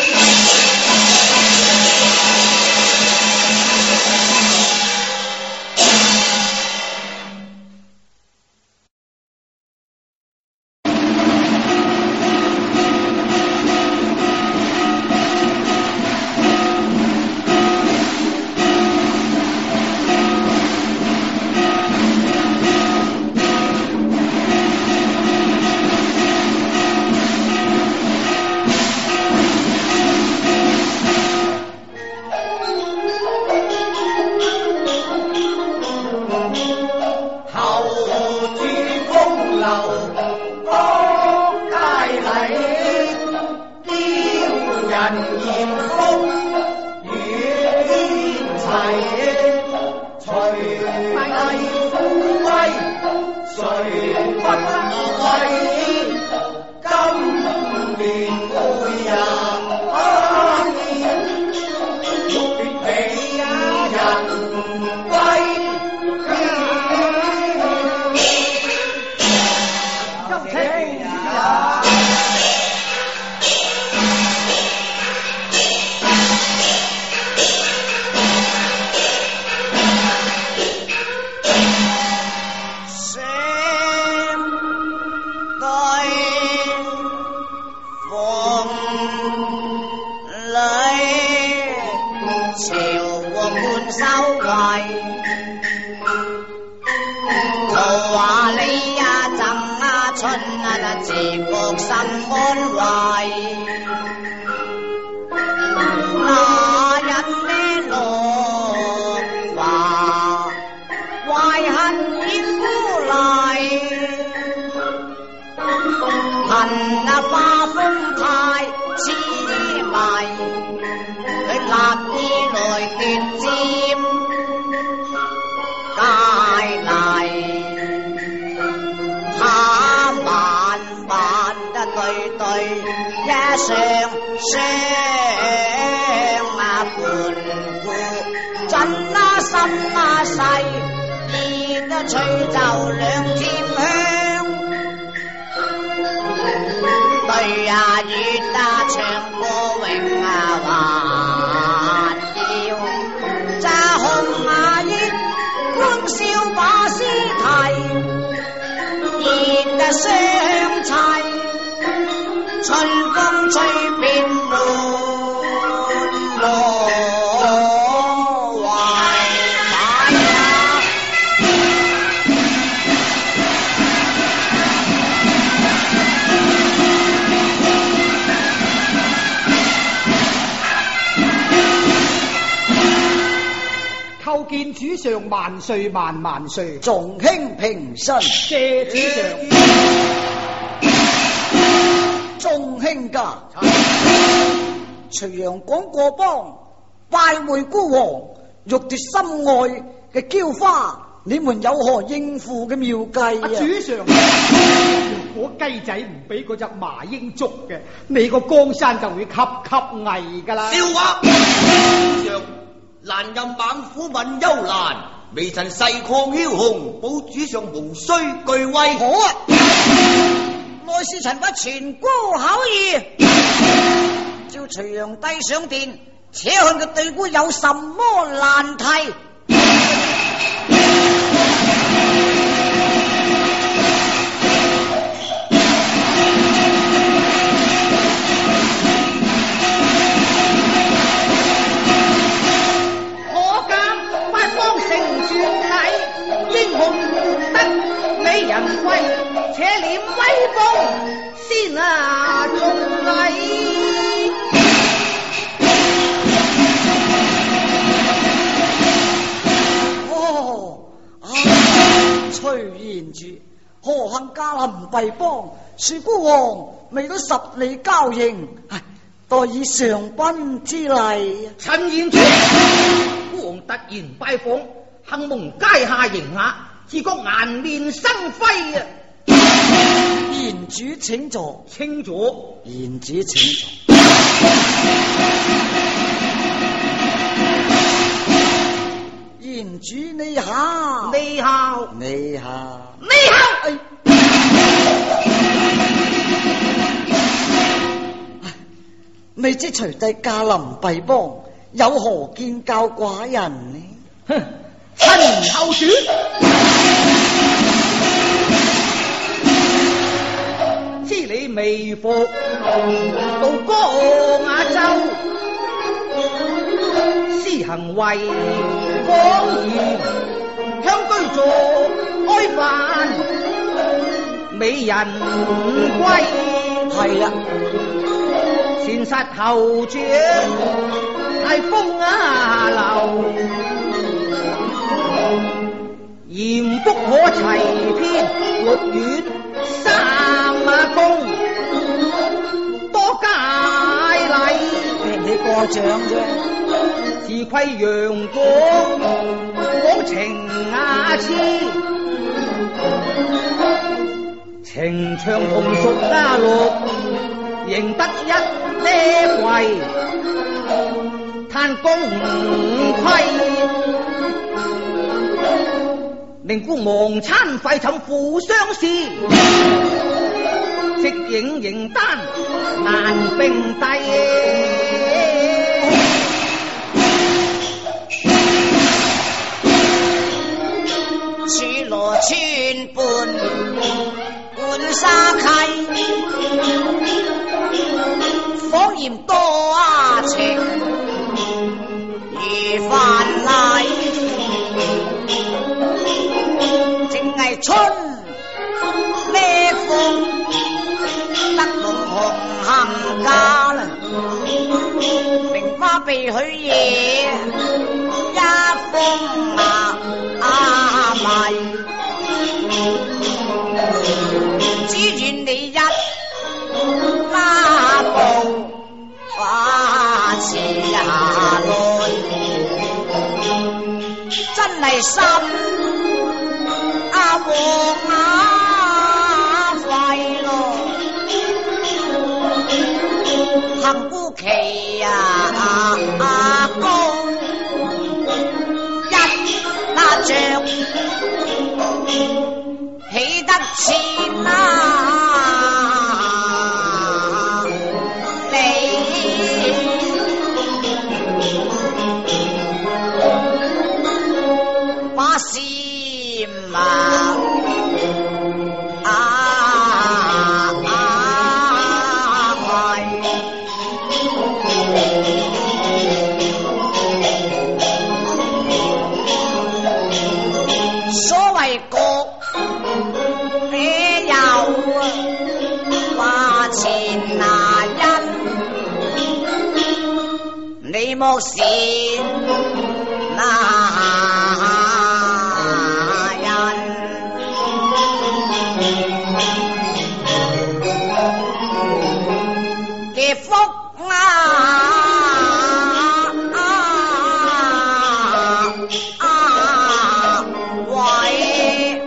見主上萬歲萬萬歲， 眾卿平身， 謝主上。 眾卿家，徐陽廣過邦拜會孤王，欲奪心愛嘅嬌花，你們有何應付嘅妙計啊？ 主上，如果雞仔唔俾嗰隻麻鷹捉嘅，你個江山就會級級危噶啦。 笑話，主上。 蘭任猛虎問幽蘭，微臣誓抗梟雄，保主上無需懼畏。 好啊，內侍臣不全孤口意，叫隋煬帝上殿，且看佢對官有什麼難題。 美人貴，且念威風先啊重禮。 哦，啊，崔賢主，何幸駕臨敝邦，恕孤王未到十里交迎，待以上賓之禮。 陳賢主，孤王突然拜訪，幸蒙階下迎下。自覺顏面生輝啊！ 賢主請坐， 請坐。 賢主請坐。賢主你好， 你好， 你好， 你好。哎， 未知隋帝駕臨敝邦，有何見教寡人呢？ 哼！陳後主，知你微服到江亞洲，施行為廣嚴，鄉居做開飯，美人歸。 係啊， 前實後長，太風啊流。嚴福可齊篇，六院三馬公，多佳禮。 俾你過獎啫， 自愧陽光，講情雅痴，情長同屬家樂，贏得一爹貴，嘆功虧。令孤忘餐廢寢負相思，即影形單難並蒂。 處羅村畔半沙溪，仿嫌多情如飯禮。正係春咩風，得龍紅杏家啦，名花被許夜，一風啊啊迷，只願你一拉步花似下來，真係心阿黃啊廢咯，幸孤旗啊啊高，一拉着起得前啊！你莫是那人，嘅福啊啊啊喂！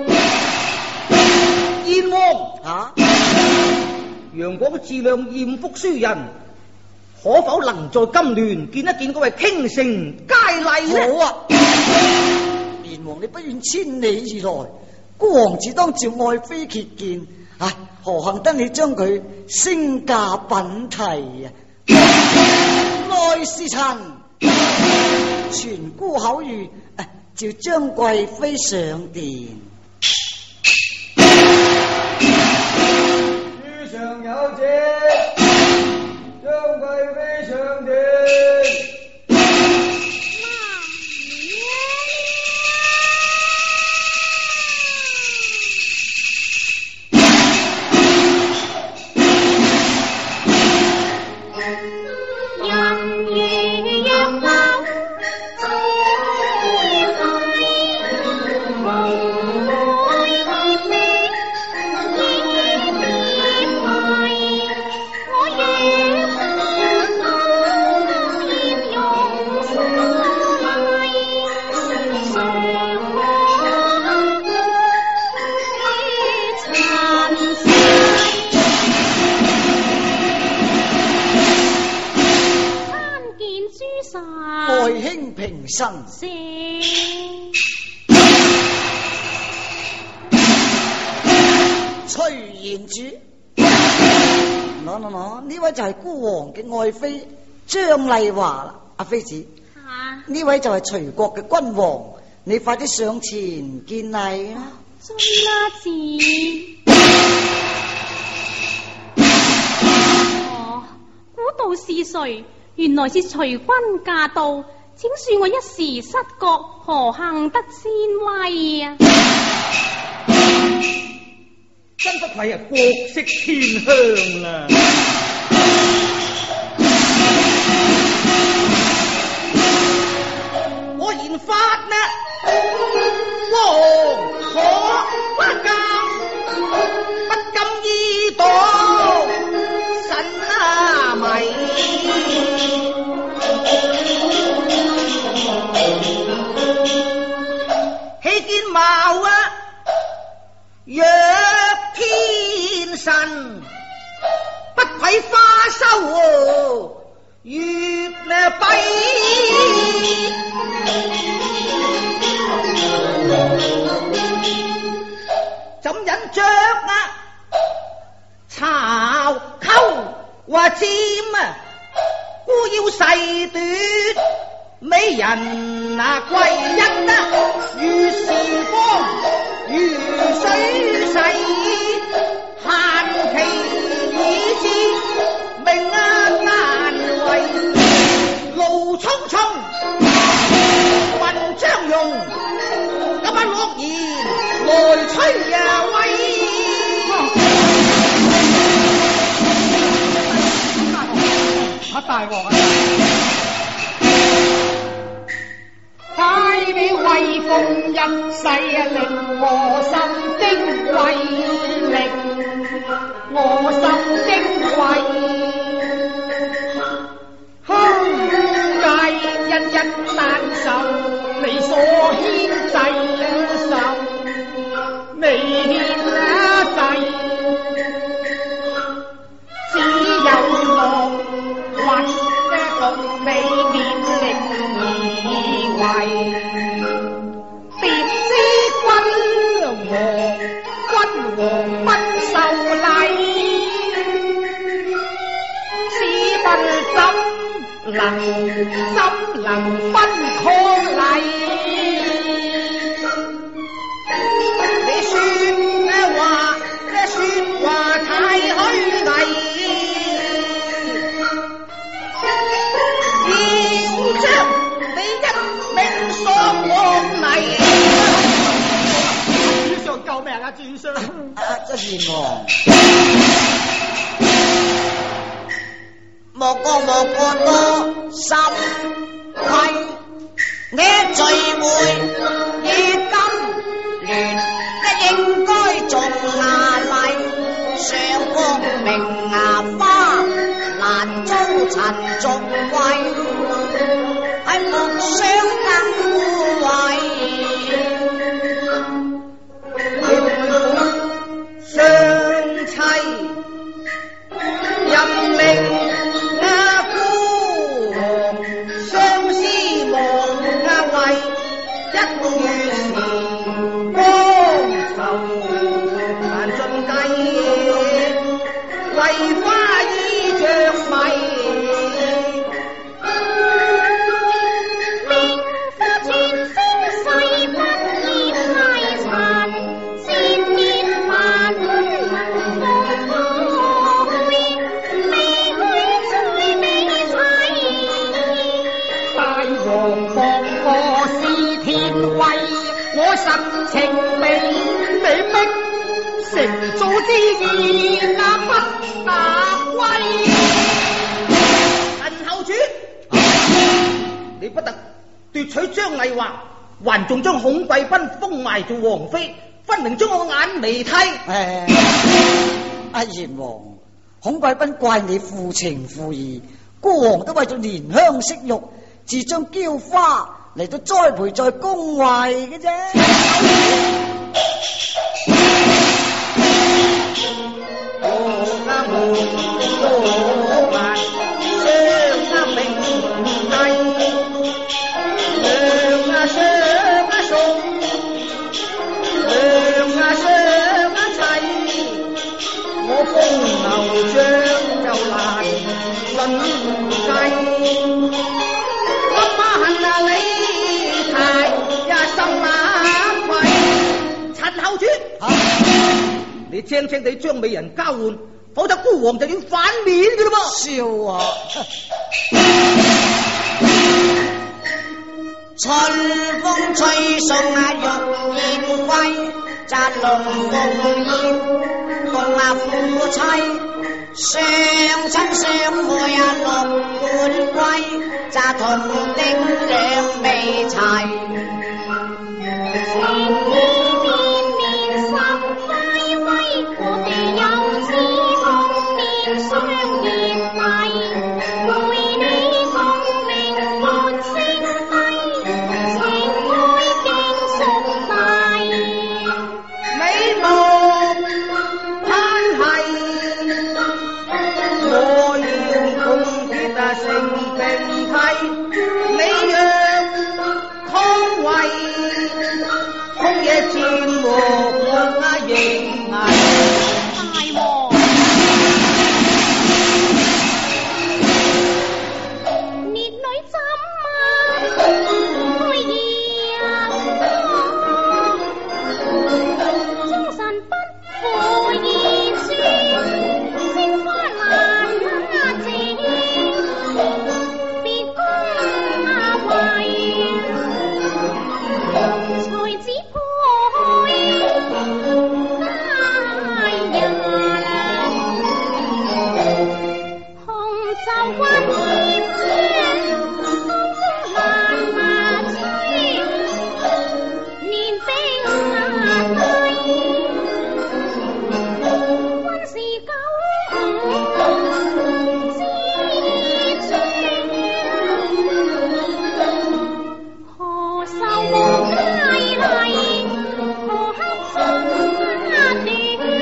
燕王啊， 楊廣自量艷福書人。 可否能在金鑾見一見嗰位傾城佳麗呢？ 好啊，燕王你不願千里而來，孤王只當召愛妃謁見。啊，何幸得你將佢升價品提啊？來時辰，傳孤口諭，啊，召張貴妃上殿。 書上有旨，張貴妃上殿。 平身，崔賢主，喏喏喏，呢位就係孤王嘅愛妃張麗華啦。阿妃子， 啊， 呢位就係隋國嘅君王，你快啲上前見禮啦。 追啦字，哦，估到是誰？原來是隨君駕到。請恕我一時失覺，何幸得先威啊！ 真不愧係國色天香啦！我研發呢，王可不教，不禁依道神啊迷。喜見貌啊，若天神，不愧花羞哦，月呢閉。怎忍着啊？巢溝或尖啊，孤腰細短。美人啊，貴人啊，如時光，如水逝，閒期已至，命啊難為，路匆匆，雲將融，咁啊樂言來吹啊威。啊大鑊啊！太美威風一世令我心驚悸，令我心驚悸。香界日日難受，你所牽制受，未牽啊制，只有我魂嘅共你面靈。別知君王君王不受禮，試問怎能怎能不抗禮？你說話說話太虛偽，要將你一命喪往泥。主上救命啊！主上， 啊，即燕王，莫過莫過多心虧，你聚會以金聯，一應該重下禮，上國明牙花，難遭塵俗貴。係木箱更污穢，相妻任命阿姑花衣着迷。 我實情未未逼，成祖之言啊不打歸。 陳後主，你不特奪取張麗華，還仲將孔貴賓封埋做王妃，分明將我眼眉剃。 誒，阿賢王，孔貴賓怪你負情負義，孤王都為咗憐香惜玉，自將嬌花嚟到栽培在宮位嘅啫。 我風流將就難論計，我怕恨啊你太呀心啊愧。陳後主，啊、你輕輕地將美人交換，否則孤王就要反面嘅啦噃。 笑啊！ 春風吹送啊玉燕歸，摘龍鳳燕。共啊夫妻相親相愛啊六半歸，乍同丁兩未齊。 情意綿綿十快威，我哋有此共面相連繫，為你功名滿星輝，情愛經崇大。 美夢我要共結啊成並蒂，你若康慧，空野戰和啊迎危。 大王，烈女怎麼去贏我？忠臣不負義書，星花難。才子破哎呀紅袖雲葉穿，東風難麻吹，年兵馬退，軍事九五之尊，何愁無佳麗，何克花斷，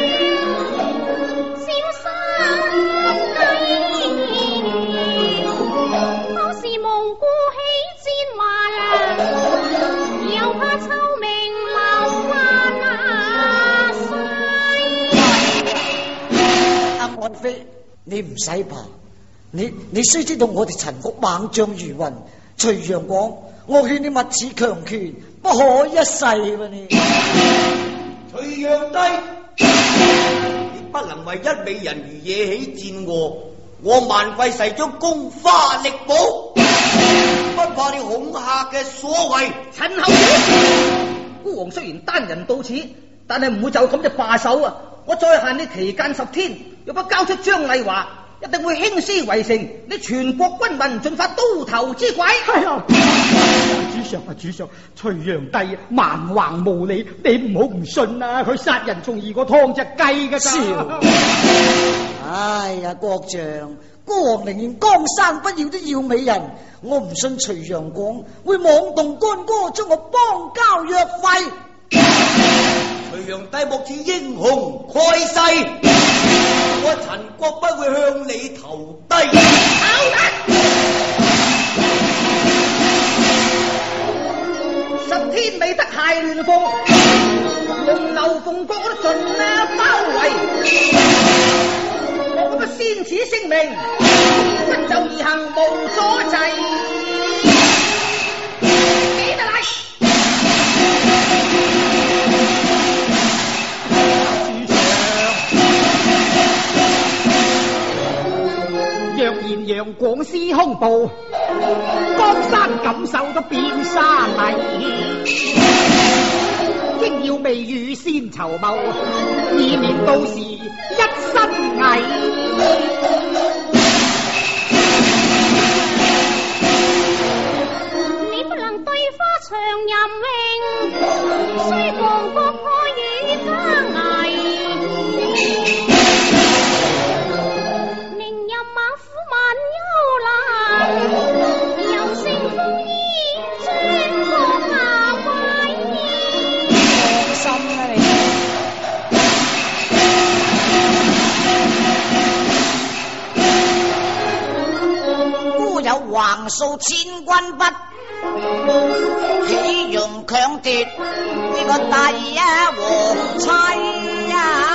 小心計，可是無故起戰還，又怕臭名流萬啊世。 阿安妃，你唔使怕，你你須知道我哋陳國猛將如雲，徐陽廣，我勸你勿恃強權，不可一世喎你。 徐陽帝，你不能為一美人而惹起戰禍，我萬貴誓將攻花力保，不怕你恐嚇嘅所為。 陳後主，孤王雖然單人到此，但係唔會就咁就罷手啊！我再限你期間十天，若不交出張麗華，一定會興師圍城，你全國軍民盡發刀頭之鬼。 係啊，主上啊，主上，徐陽帝蠻橫無理，你唔好唔信啊！佢殺人仲易過劏隻雞㗎咋。 笑！哎呀，國丈，孤王寧願江山不要都要美人，我唔信徐陽廣會妄動干戈，將我邦交約費。 徐陽帝目似英雄蓋世，我陳國不會向你投低。 十天未得械亂放，龍牛鳳國我都盡啊包圍。 我咁先此聲明，不就而行無阻滯。起得嚟！若然楊廣師胸部，江山感受都變沙泥，應要未預先籌謀，以免到時一身蟻。 你不能對花長任泳，雖亡國破與家危。寧任馬虎萬幽蘭，有聲風衣專國下威。 放心啦你。孤有橫掃千軍不，豈容強奪呢個第一王妻啊！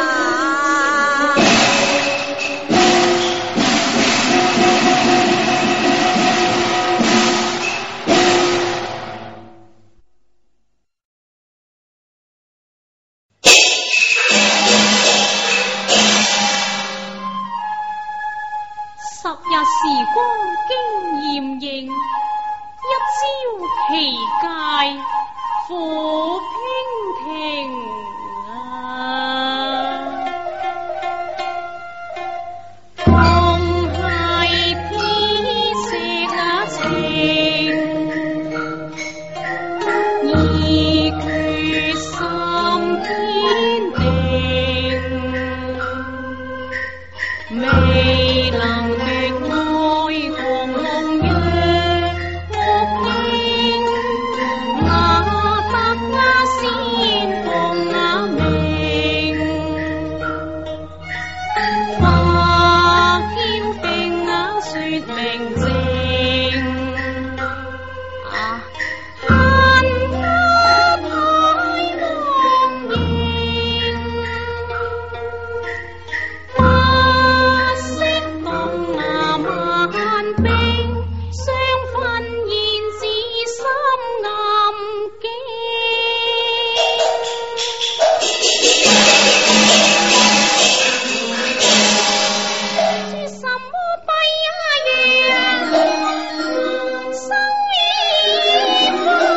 十日時光經驗刑，一朝奇界火傾庭啊！共係天石啊情，已決心堅定，未能奪愛狂夢約惡經，我得呀先奉呀命，花嬌定呀說明證啊！恨他太忘形，不惜動牙萬兵，雙分燕子心暗驚。說什麼閉呀月，生於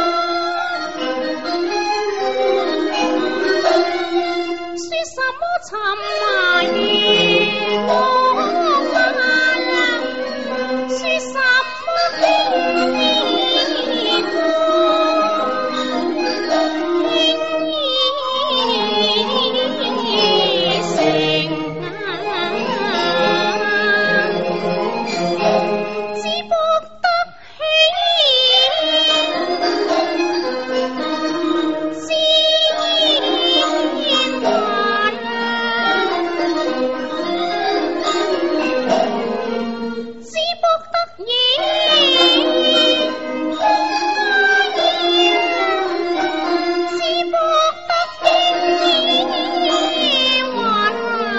說什麼沉麻月光啊，說什麼經已成只博得喜，只煙還只博得意，只博得經已還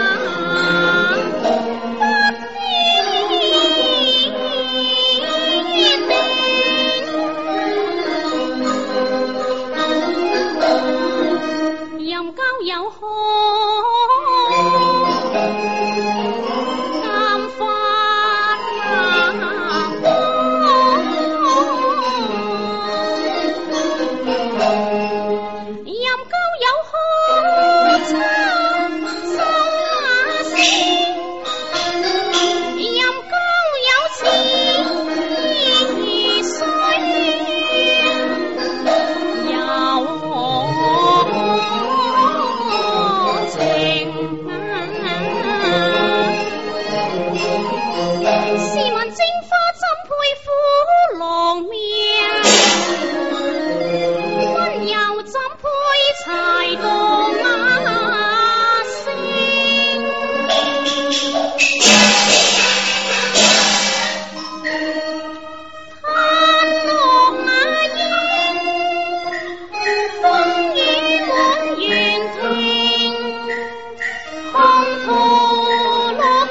任交友好，監法任交友好，參心啊事，任交有錢水，有情。試問精花怎配虎狼面，溫柔怎配柴動啊聲？嘆落那英，風雨滿園庭，空徒來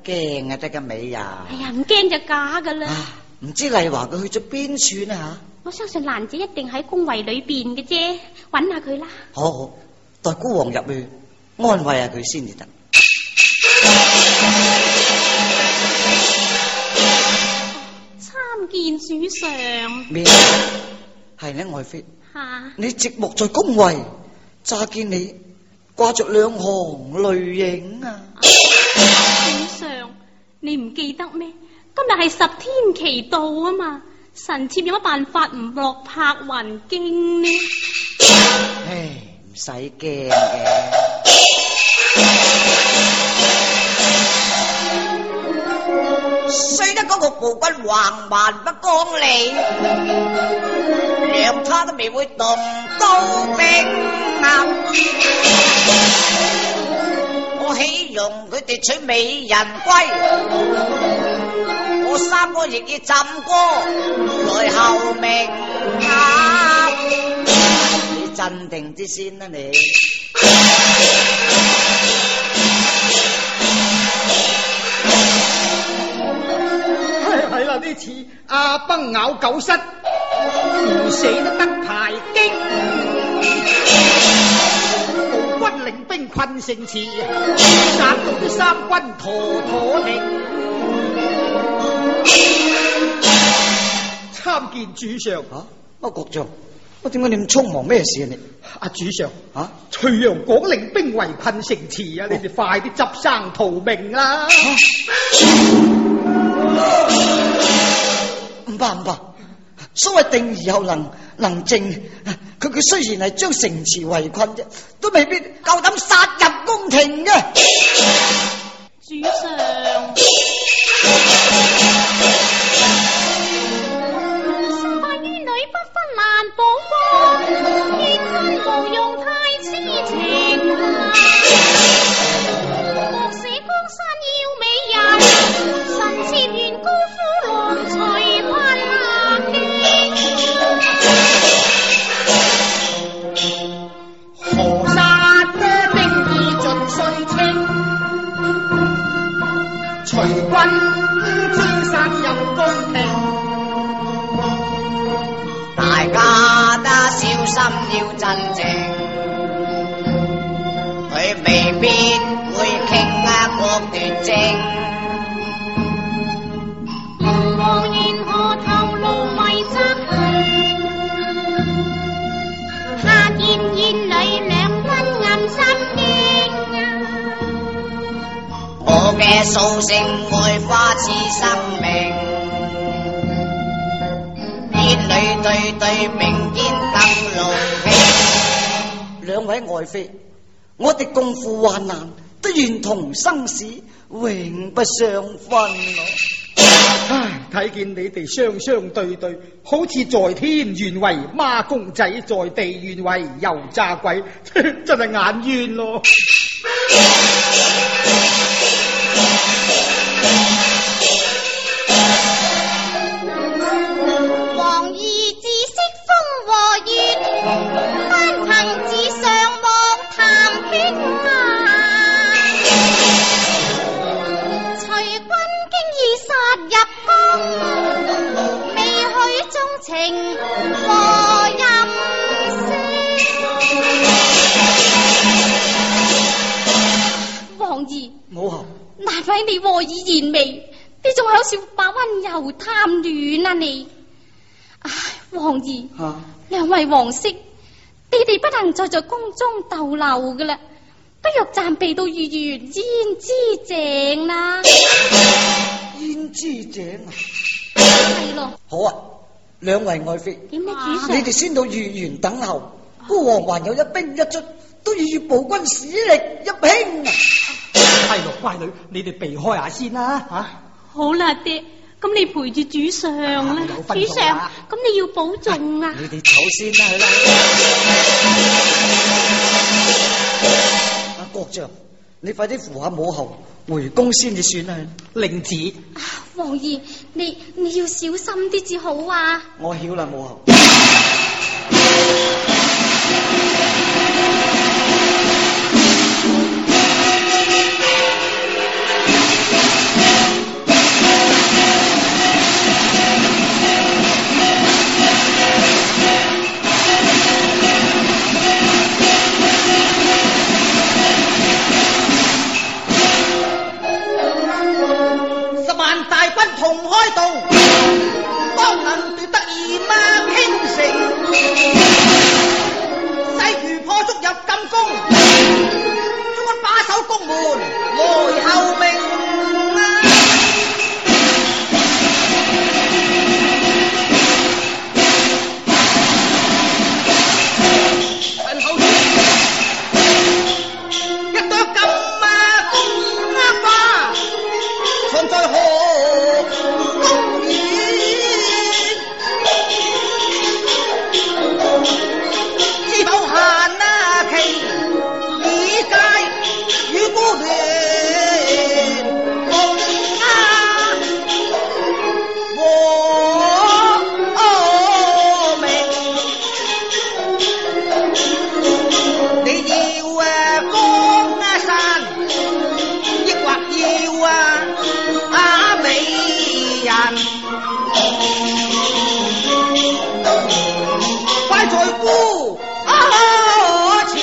驚啊得嘅美呀！ 哎呀，唔驚就假噶啦。 唔知麗華佢去咗邊處呢吓？ 我相信蘭姐一定喺宮闱裏邊嘅啫，揾下佢啦。 好好，待孤王入去安慰下佢先至得。 參見主上。 咩？係呢，愛妃。 吓、啊， 你寂寞在宮闱，乍見你掛着兩行淚影啊！ 主上，你唔記得咩？今日係十天期到啊嘛，臣妾有乜辦法唔落魄雲經呢？ 唉，唔使驚嘅。 雖得嗰個暴君橫蠻不講理，讓他都未會動刀兵啊！我豈容佢奪取美人歸？我三哥亦要枕歌來候命啊！ 你鎮定啲先啦，你。 係啦，呢次阿崩咬狗虱，唔死都得排經。暴君領兵困城池，斬到啲三軍妥妥停。參見主上。 啊，阿國丈，我點解你咁匆忙？咩事啊你？ 阿主上， 啊， 徐陽廣領兵圍困城池啊！你哋快啲執生逃命啦！ 唔怕唔怕，所謂定而後能能靜，佢佢雖然係將城池圍困啫，都未必夠膽殺入宮廷嘅。 主上，失敗於女不分難保光，願君無用太痴情啊！莫使江山要美人，臣妾願高呼浪隨噴下河沙多兵已盡歲清，隨軍追殺入宮廷。 大家都小心要鎮靜，佢未必會傾啊國奪政。 龍王沿河頭路迷側去，下見燕女兩軍暗殺驚。 我嘅蘇性愛花似生命，燕女對對明煙更露氣。 兩位愛妃，我哋共赴患難，都願同生死永不相分。 唉，睇見你哋雙雙對對，好似在天願為孖公仔，在地願為油炸鬼，真係眼冤咯！ 王兒自識風和月，單憑自上網談血啊！隨軍經已殺入宮，未許鍾情和任性。王兒， 母后， 難為你和以言微，你仲有少把温柔貪戀啊你！唉，王兒， 啊， 兩位皇室，你哋不能再在宮中逗留噶啦，不如暫避到御園胭脂井啦。 胭脂井啊！ 係咯， 好啊，兩位愛妃， 點呢主你上？ 哋先到御園等候，孤王還有一兵一卒，都要與暴君使力一拼啊！ 係咯，乖女，你哋避開下先啦，吓！ 好啦，爹，咁你陪住主上啦。 有分數主上啊， 咁你要保重啊！ 你哋走先啦，去啦！阿國丈，你快啲扶下母后回宮先至算啦。 令子， 啊王兒，你你要小心啲至好啊！ 我曉啦，母后。 萬大軍同開動，當能奪得二馬傾城，勢如破竹入禁宮，中軍把守宮門來候命啊！陳後主一朵金啊宮花藏在何公園，知否閒啊期以界與孤聯共啊和鳴，你要啊江啊山，抑或要啊啊美人，快在乎啊前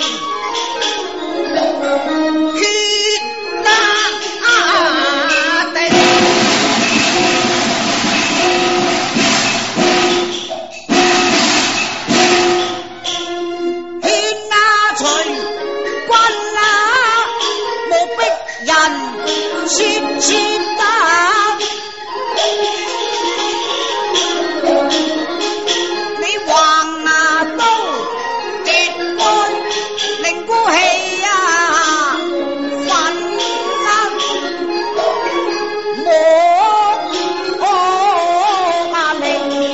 決那定，勸啊隨君啊莫逼人切切得，你橫啊刀奪開令孤氣啊憤啊莫啊明，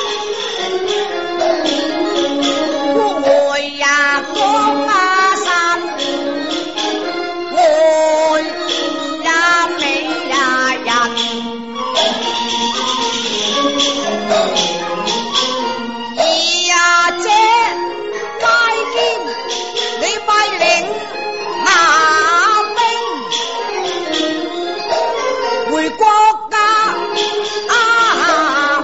孤外呀江啊山，外呀美呀人，二呀姐拜見你快領拿兵回國家啊！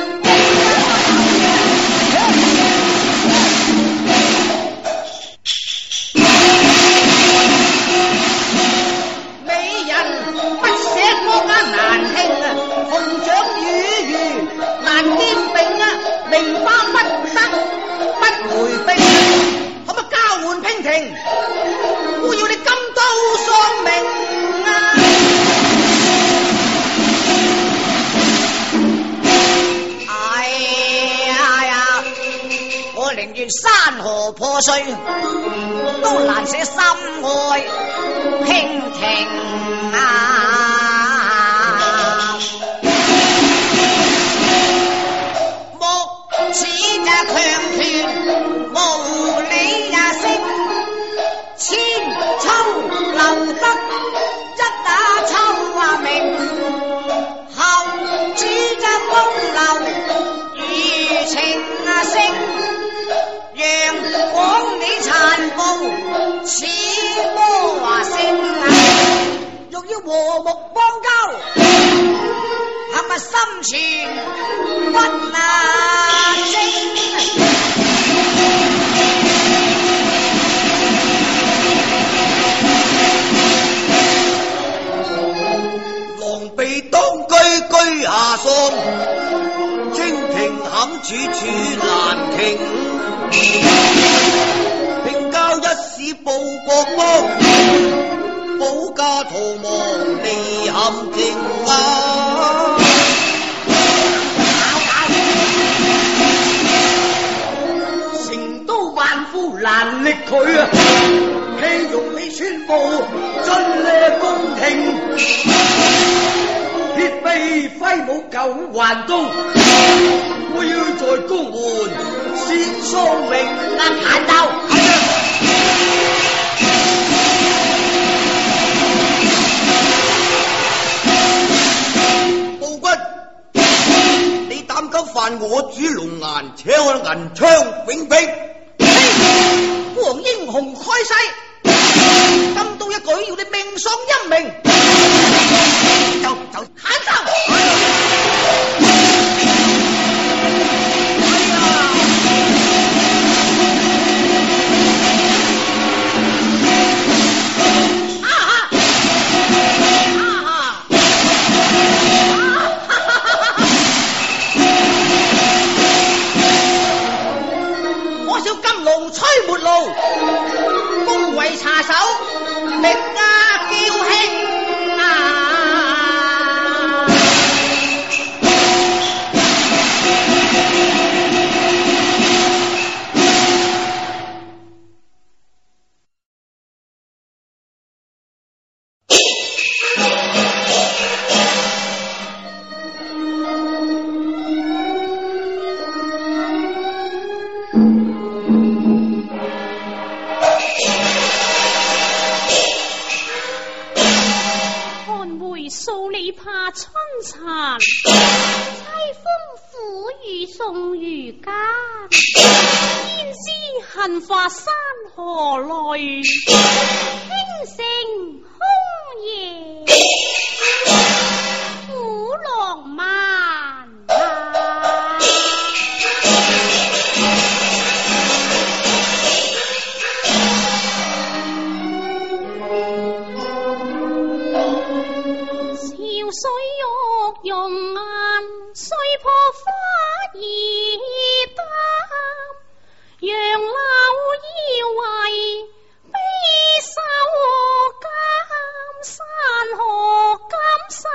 美人不捨國家難興啊，紅掌與魚難兼並啊，名花不得不回避，可唔可以交換娉婷？我要你金刀喪命啊！哎呀呀，我寧願山河破碎，都難捨心愛娉婷啊！莫似這強權無理呀聲，千秋留得一打秋啊明，後主這風流餘情啊聲，讓廣你殘暴似魔華聲啊！欲要和睦邦交，係咪心存不啊精？ 狼狽當居居下喪，清廷肯處處難停，並交一使報國邦，保家逃亡離陷阱啊！ 成都萬夫難力佢啊，岂容你宣布進呢宮廷？鐵臂揮舞九環刀，我要在宮門先喪命啊！砍刀， 報君，你膽敢犯我主龍顏，且我銀槍永兵！ 黃英雄開世，金刀一舉要你命喪陰明，就就砍手！啊哈！啊哈！ 開末路，恭維查手，力壓叫興啊！ 春殘， 凄風苦雨送如家， 焉知恨化山河淚， 傾城空夜苦浪漫啊！ 水玉容顏，雖破花兒擔，楊柳腰圍悲愁監，山河感受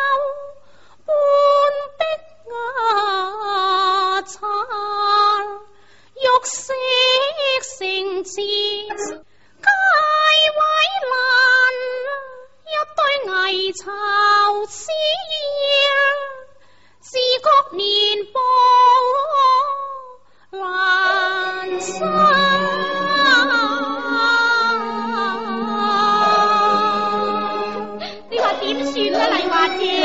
半壁芽殘，玉色成字皆毀爛，一堆危巢絲，自覺年步闌珊。你話點算啊，麗華姐？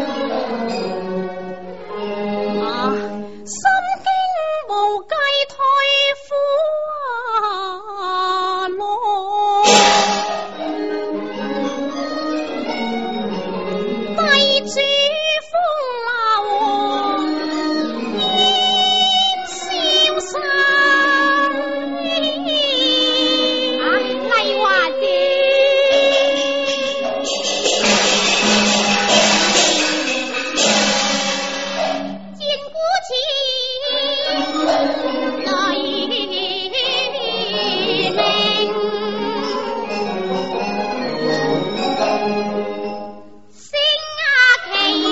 啊，心經無計退苦啊落。帝主風流煙消散， 啊，麗華姐，見古此淚明。星啊旗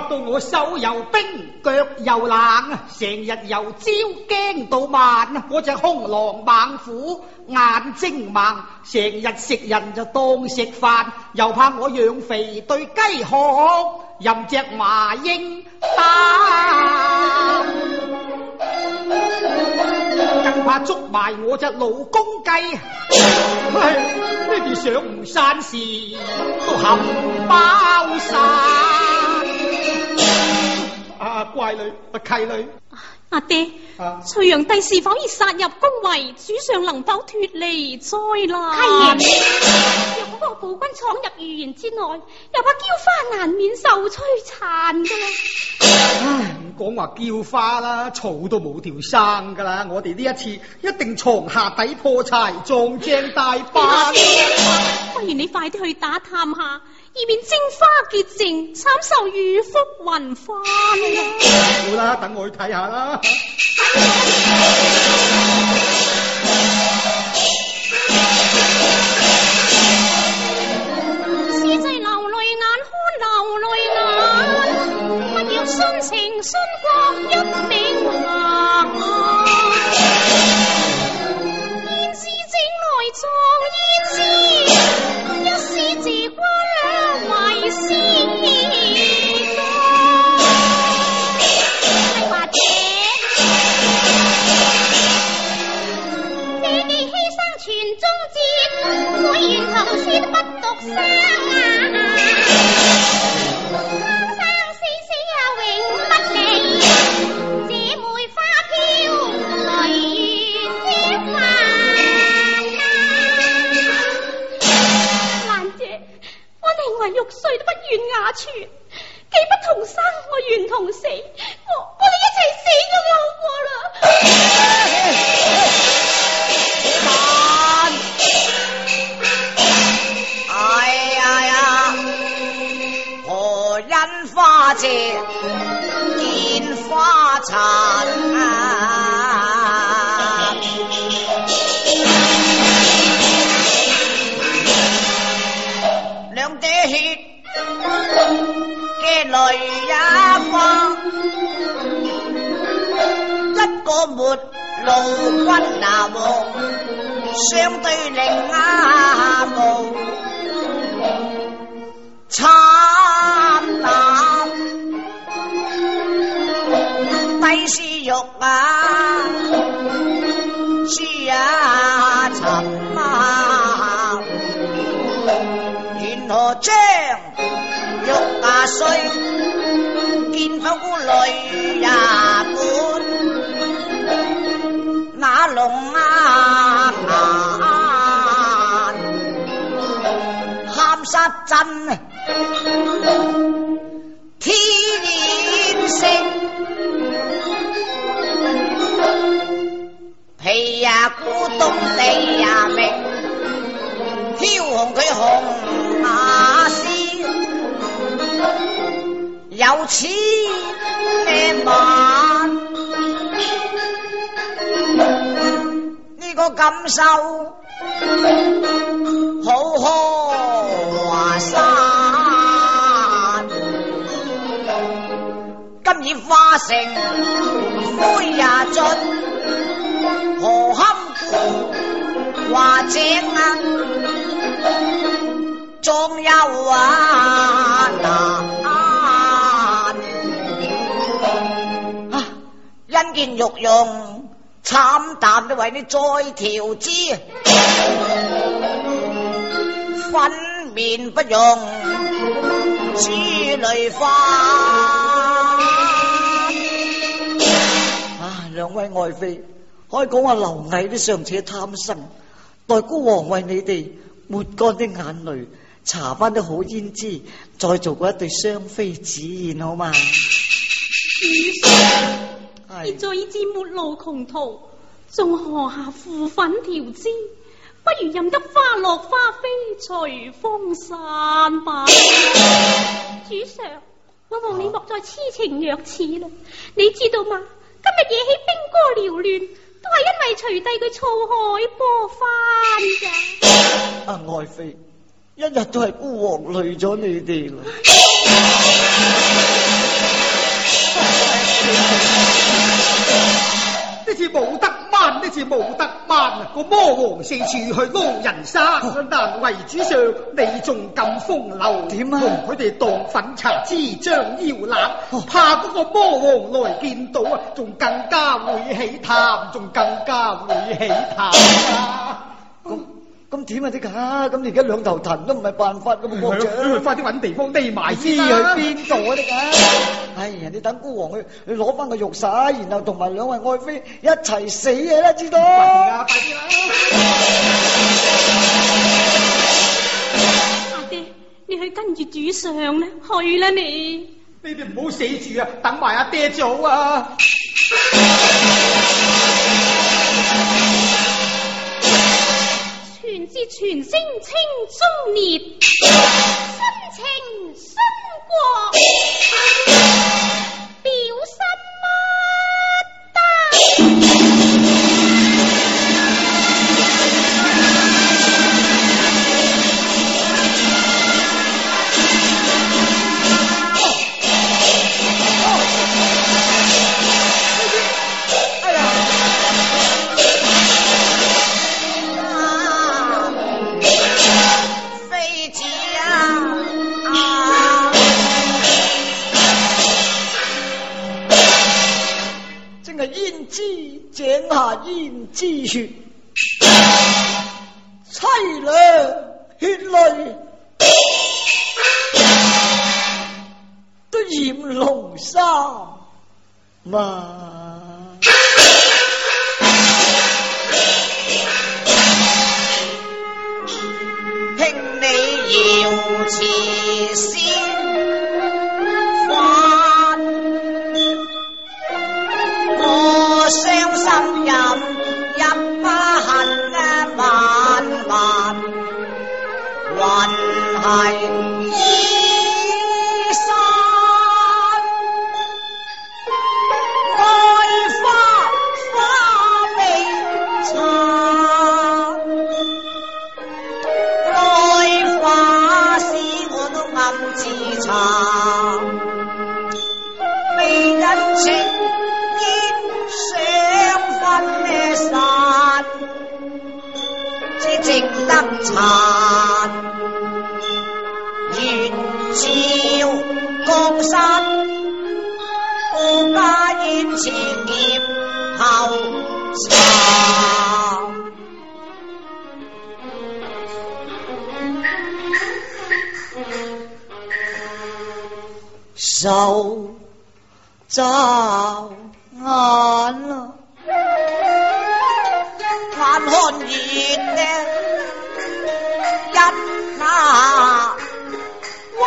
到我手又冰，腳又冷，成日由朝驚到晚。我隻兇狼猛虎，眼睛盲，成日食人就當食飯，又怕我養肥對雞殼，任隻麻鷹打。更怕捉埋我隻老公雞，唉，呢啲想唔散事都冚包晒。啊，乖女，啊契女， 阿爹， 啊隋煬帝是否已殺入宮闈？主上能否脱離災難？ 係若果個暴君闖入御園之內，又怕嬌花難免受摧殘噶啦。 唉，唔講話叫花啦，草都冇條生噶啦。我哋呢一次一定床下底破柴，撞正大班。 不如你快啲去打探下，以免蒸花結淨，慘受御腹暈花啦。 好啦，等我去睇下啦。 此際流淚眼，看流淚眼，不要殉情殉國一命行。燕子整來撞燕子，一時自關為私歌。係話姐，你哋犧牲全忠節，每言頭先不獨生啊！生死死啊永不離，姐妹花飄淚月添煩啊！蘭姐，我寧為玉碎都不願瓦全，既不同生，我願同死，我我哋一齊死咗好過啦！ 哎呀呀，何因花謝見花殘啊！兩滴血嘅淚也花，一個沒路君拿夢，相對另啊無慘淡，低絲玉啊，絲啊沉啊，緣何將玉啊碎，見到淚也滿，那龍啊眼，喊殺真天色，皮呀孤東地呀明，飄紅佢紅馬絲，有此呢晚，呢個感受好華山，今已化成灰也盡，何堪顧華井啊，仲有啊難啊，因見玉容慘淡地為你再調脂，粉面不用珠淚花。啊，兩位愛妃，可以講話劉毅都尚且貪生，待孤王為你哋抹乾啲眼淚，搽翻啲好胭脂，再做過一對雙妃子宴好嘛？ 現在已至末路窮途，仲何下敷粉調脂？不如任得花落花飛，隨風散吧。主上，我望你莫再痴情若此啦。你知道嗎？今日惹起兵戈繚亂，都係因為隋帝佢操海波翻噶。 啊，愛妃，一日都係孤王累咗你哋啦。 呢次冇得掹，呢次冇得掹，個魔王四處去撈人生，難為主上你仲咁風流， 點啊同佢哋當粉茶枝將腰攬，怕嗰個魔王來見到啊，仲更加會起痰，仲更加會起痰啊！ 咁咁點啊啲㗎？咁你而家兩頭騰都唔係辦法㗎嘛，國長。 快啲揾地方匿埋知去先啦！ 邊度啊啲㗎？哎呀，你等孤王去去攞翻個玉璽，然後同埋兩位愛妃一齊死啊啦，知道？ 快啲啦！快啲啦！ 阿爹，你去跟住主上啦，去啦你。 你哋唔好死住啊！等埋阿爹做啊！ 全是全聲青中烈，深情殉國，表心乜得？ 胭脂井下胭脂血，凄涼血淚都染龍衫嘛。 兄你要辭先還，我傷心入入不恨啊萬萬，還係衣衫愛花花未殘，愛花使我都暗自殘，未忍情煙想分呢散，只值得殘，願照江山，顧家燕前劫後茶。 手眨眼啦， 眼看熱呢一那哇，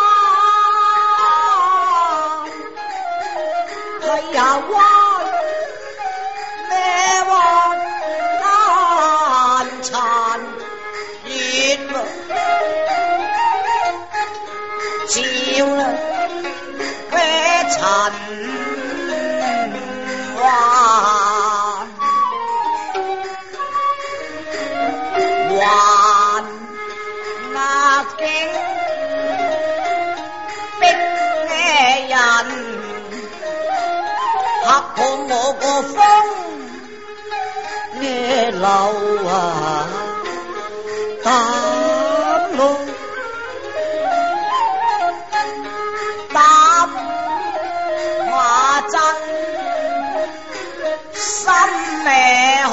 係呀哇咩哇難殘熱照啦咩塵華，還那境逼呢人，嚇破我個風呢流啊膽路。 答話真心咩寒，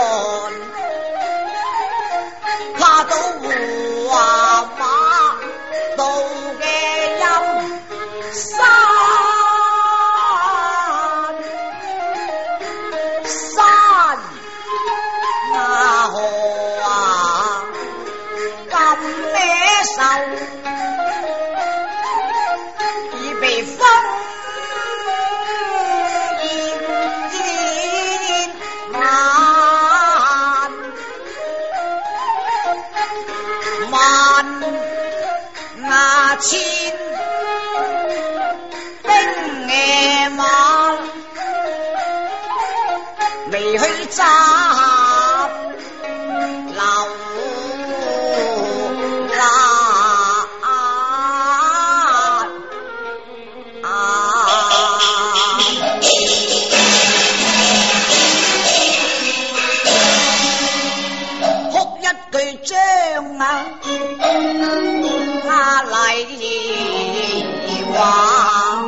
怕到胡話馬道嘅陰山，山那河啊咁咩愁，被風煙煙漫，萬那千兵野馬，未去斬流難。啊對將啊壓嚟話，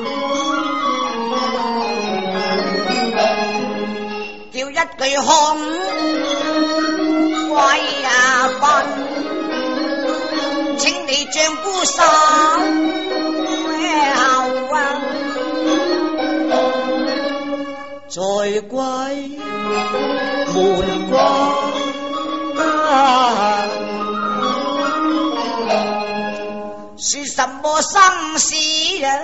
叫一句看貴啊賓，請你將姑手後啊，在歸門關。是什麼生死啊？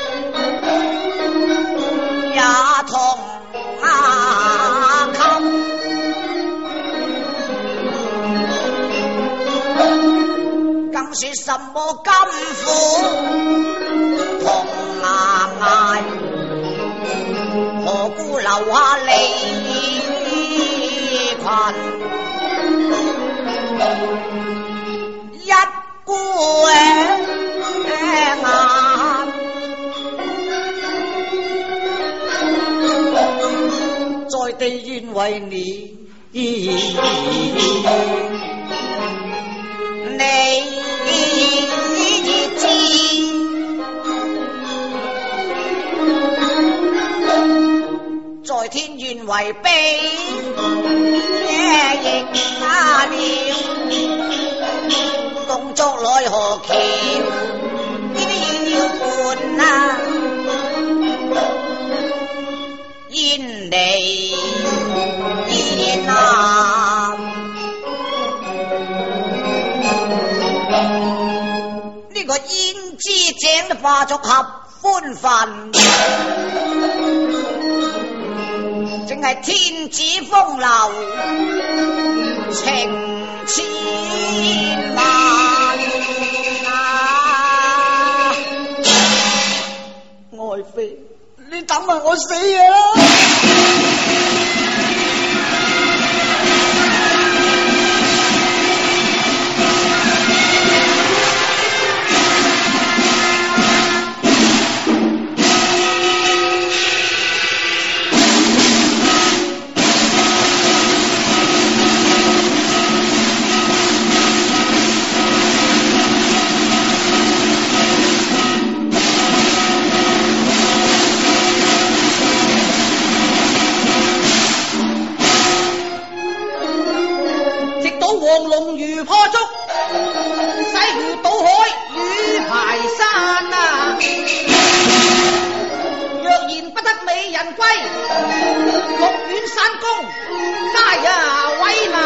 也同啊襟，更是什麼甘苦同啊捱，何故留下離群？一孤眼，在地願為你，你知，在天願為悲，亦加了。動作奈何橋，呢啲要換啊！煙嚟煙南，呢個胭脂井嘅化作合歡飯，正係天子風流情千萬啊！愛妃，你等埋我死嘢啦！黃龍如破竹，西湖倒海雨排山啊！若然不得美人歸，六院山公皆啊為難。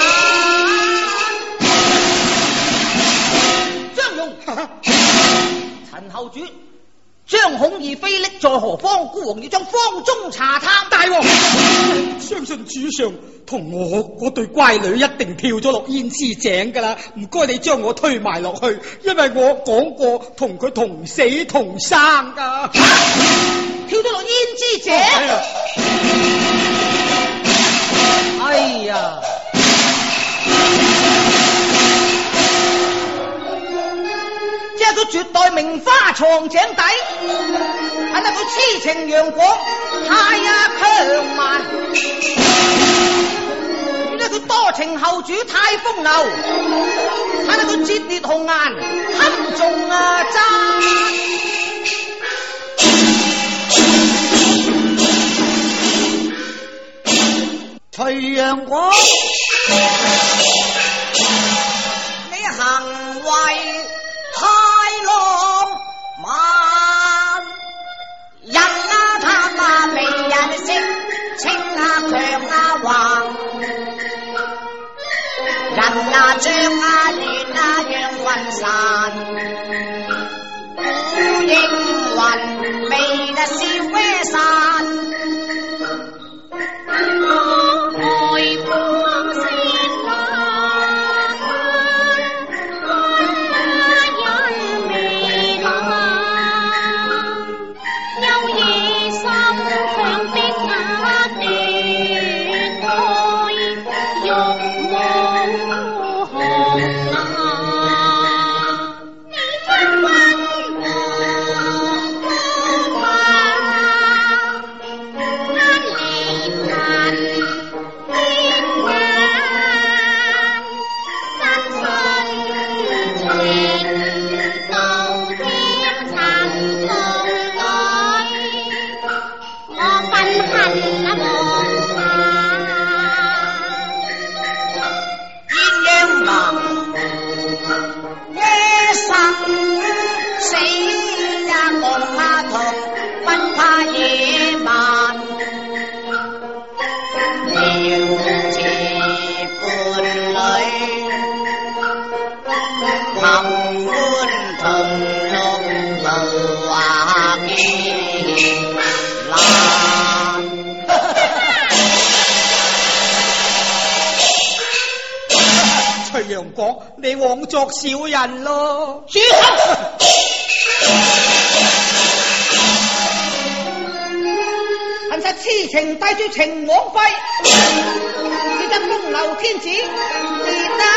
張勇，陳後主，張孔義妃匿在何方？孤王要將方中查探。大王， 相信主上同我嗰對乖女一定跳咗落胭脂井噶啦，唔該你將我推埋落去，因為我講過同佢同死同生噶。啊、 跳咗落胭脂井？哎呀！即係佢絕代名花藏井底，睇得佢痴情陽光太啊強蠻，睇得佢多情後主太風流，睇得佢節烈紅顏堪中啊爭。徐陽光，你行為太浪漫，人啊貪啊美人色，清啊強啊橫，人啊將啊亂啊讓雲散，孤影雲未得消咩散。愛風聲啊難。徐陽國，你枉作小人咯！ 住口！恨實痴情帶住情枉費，只得風流天子，而得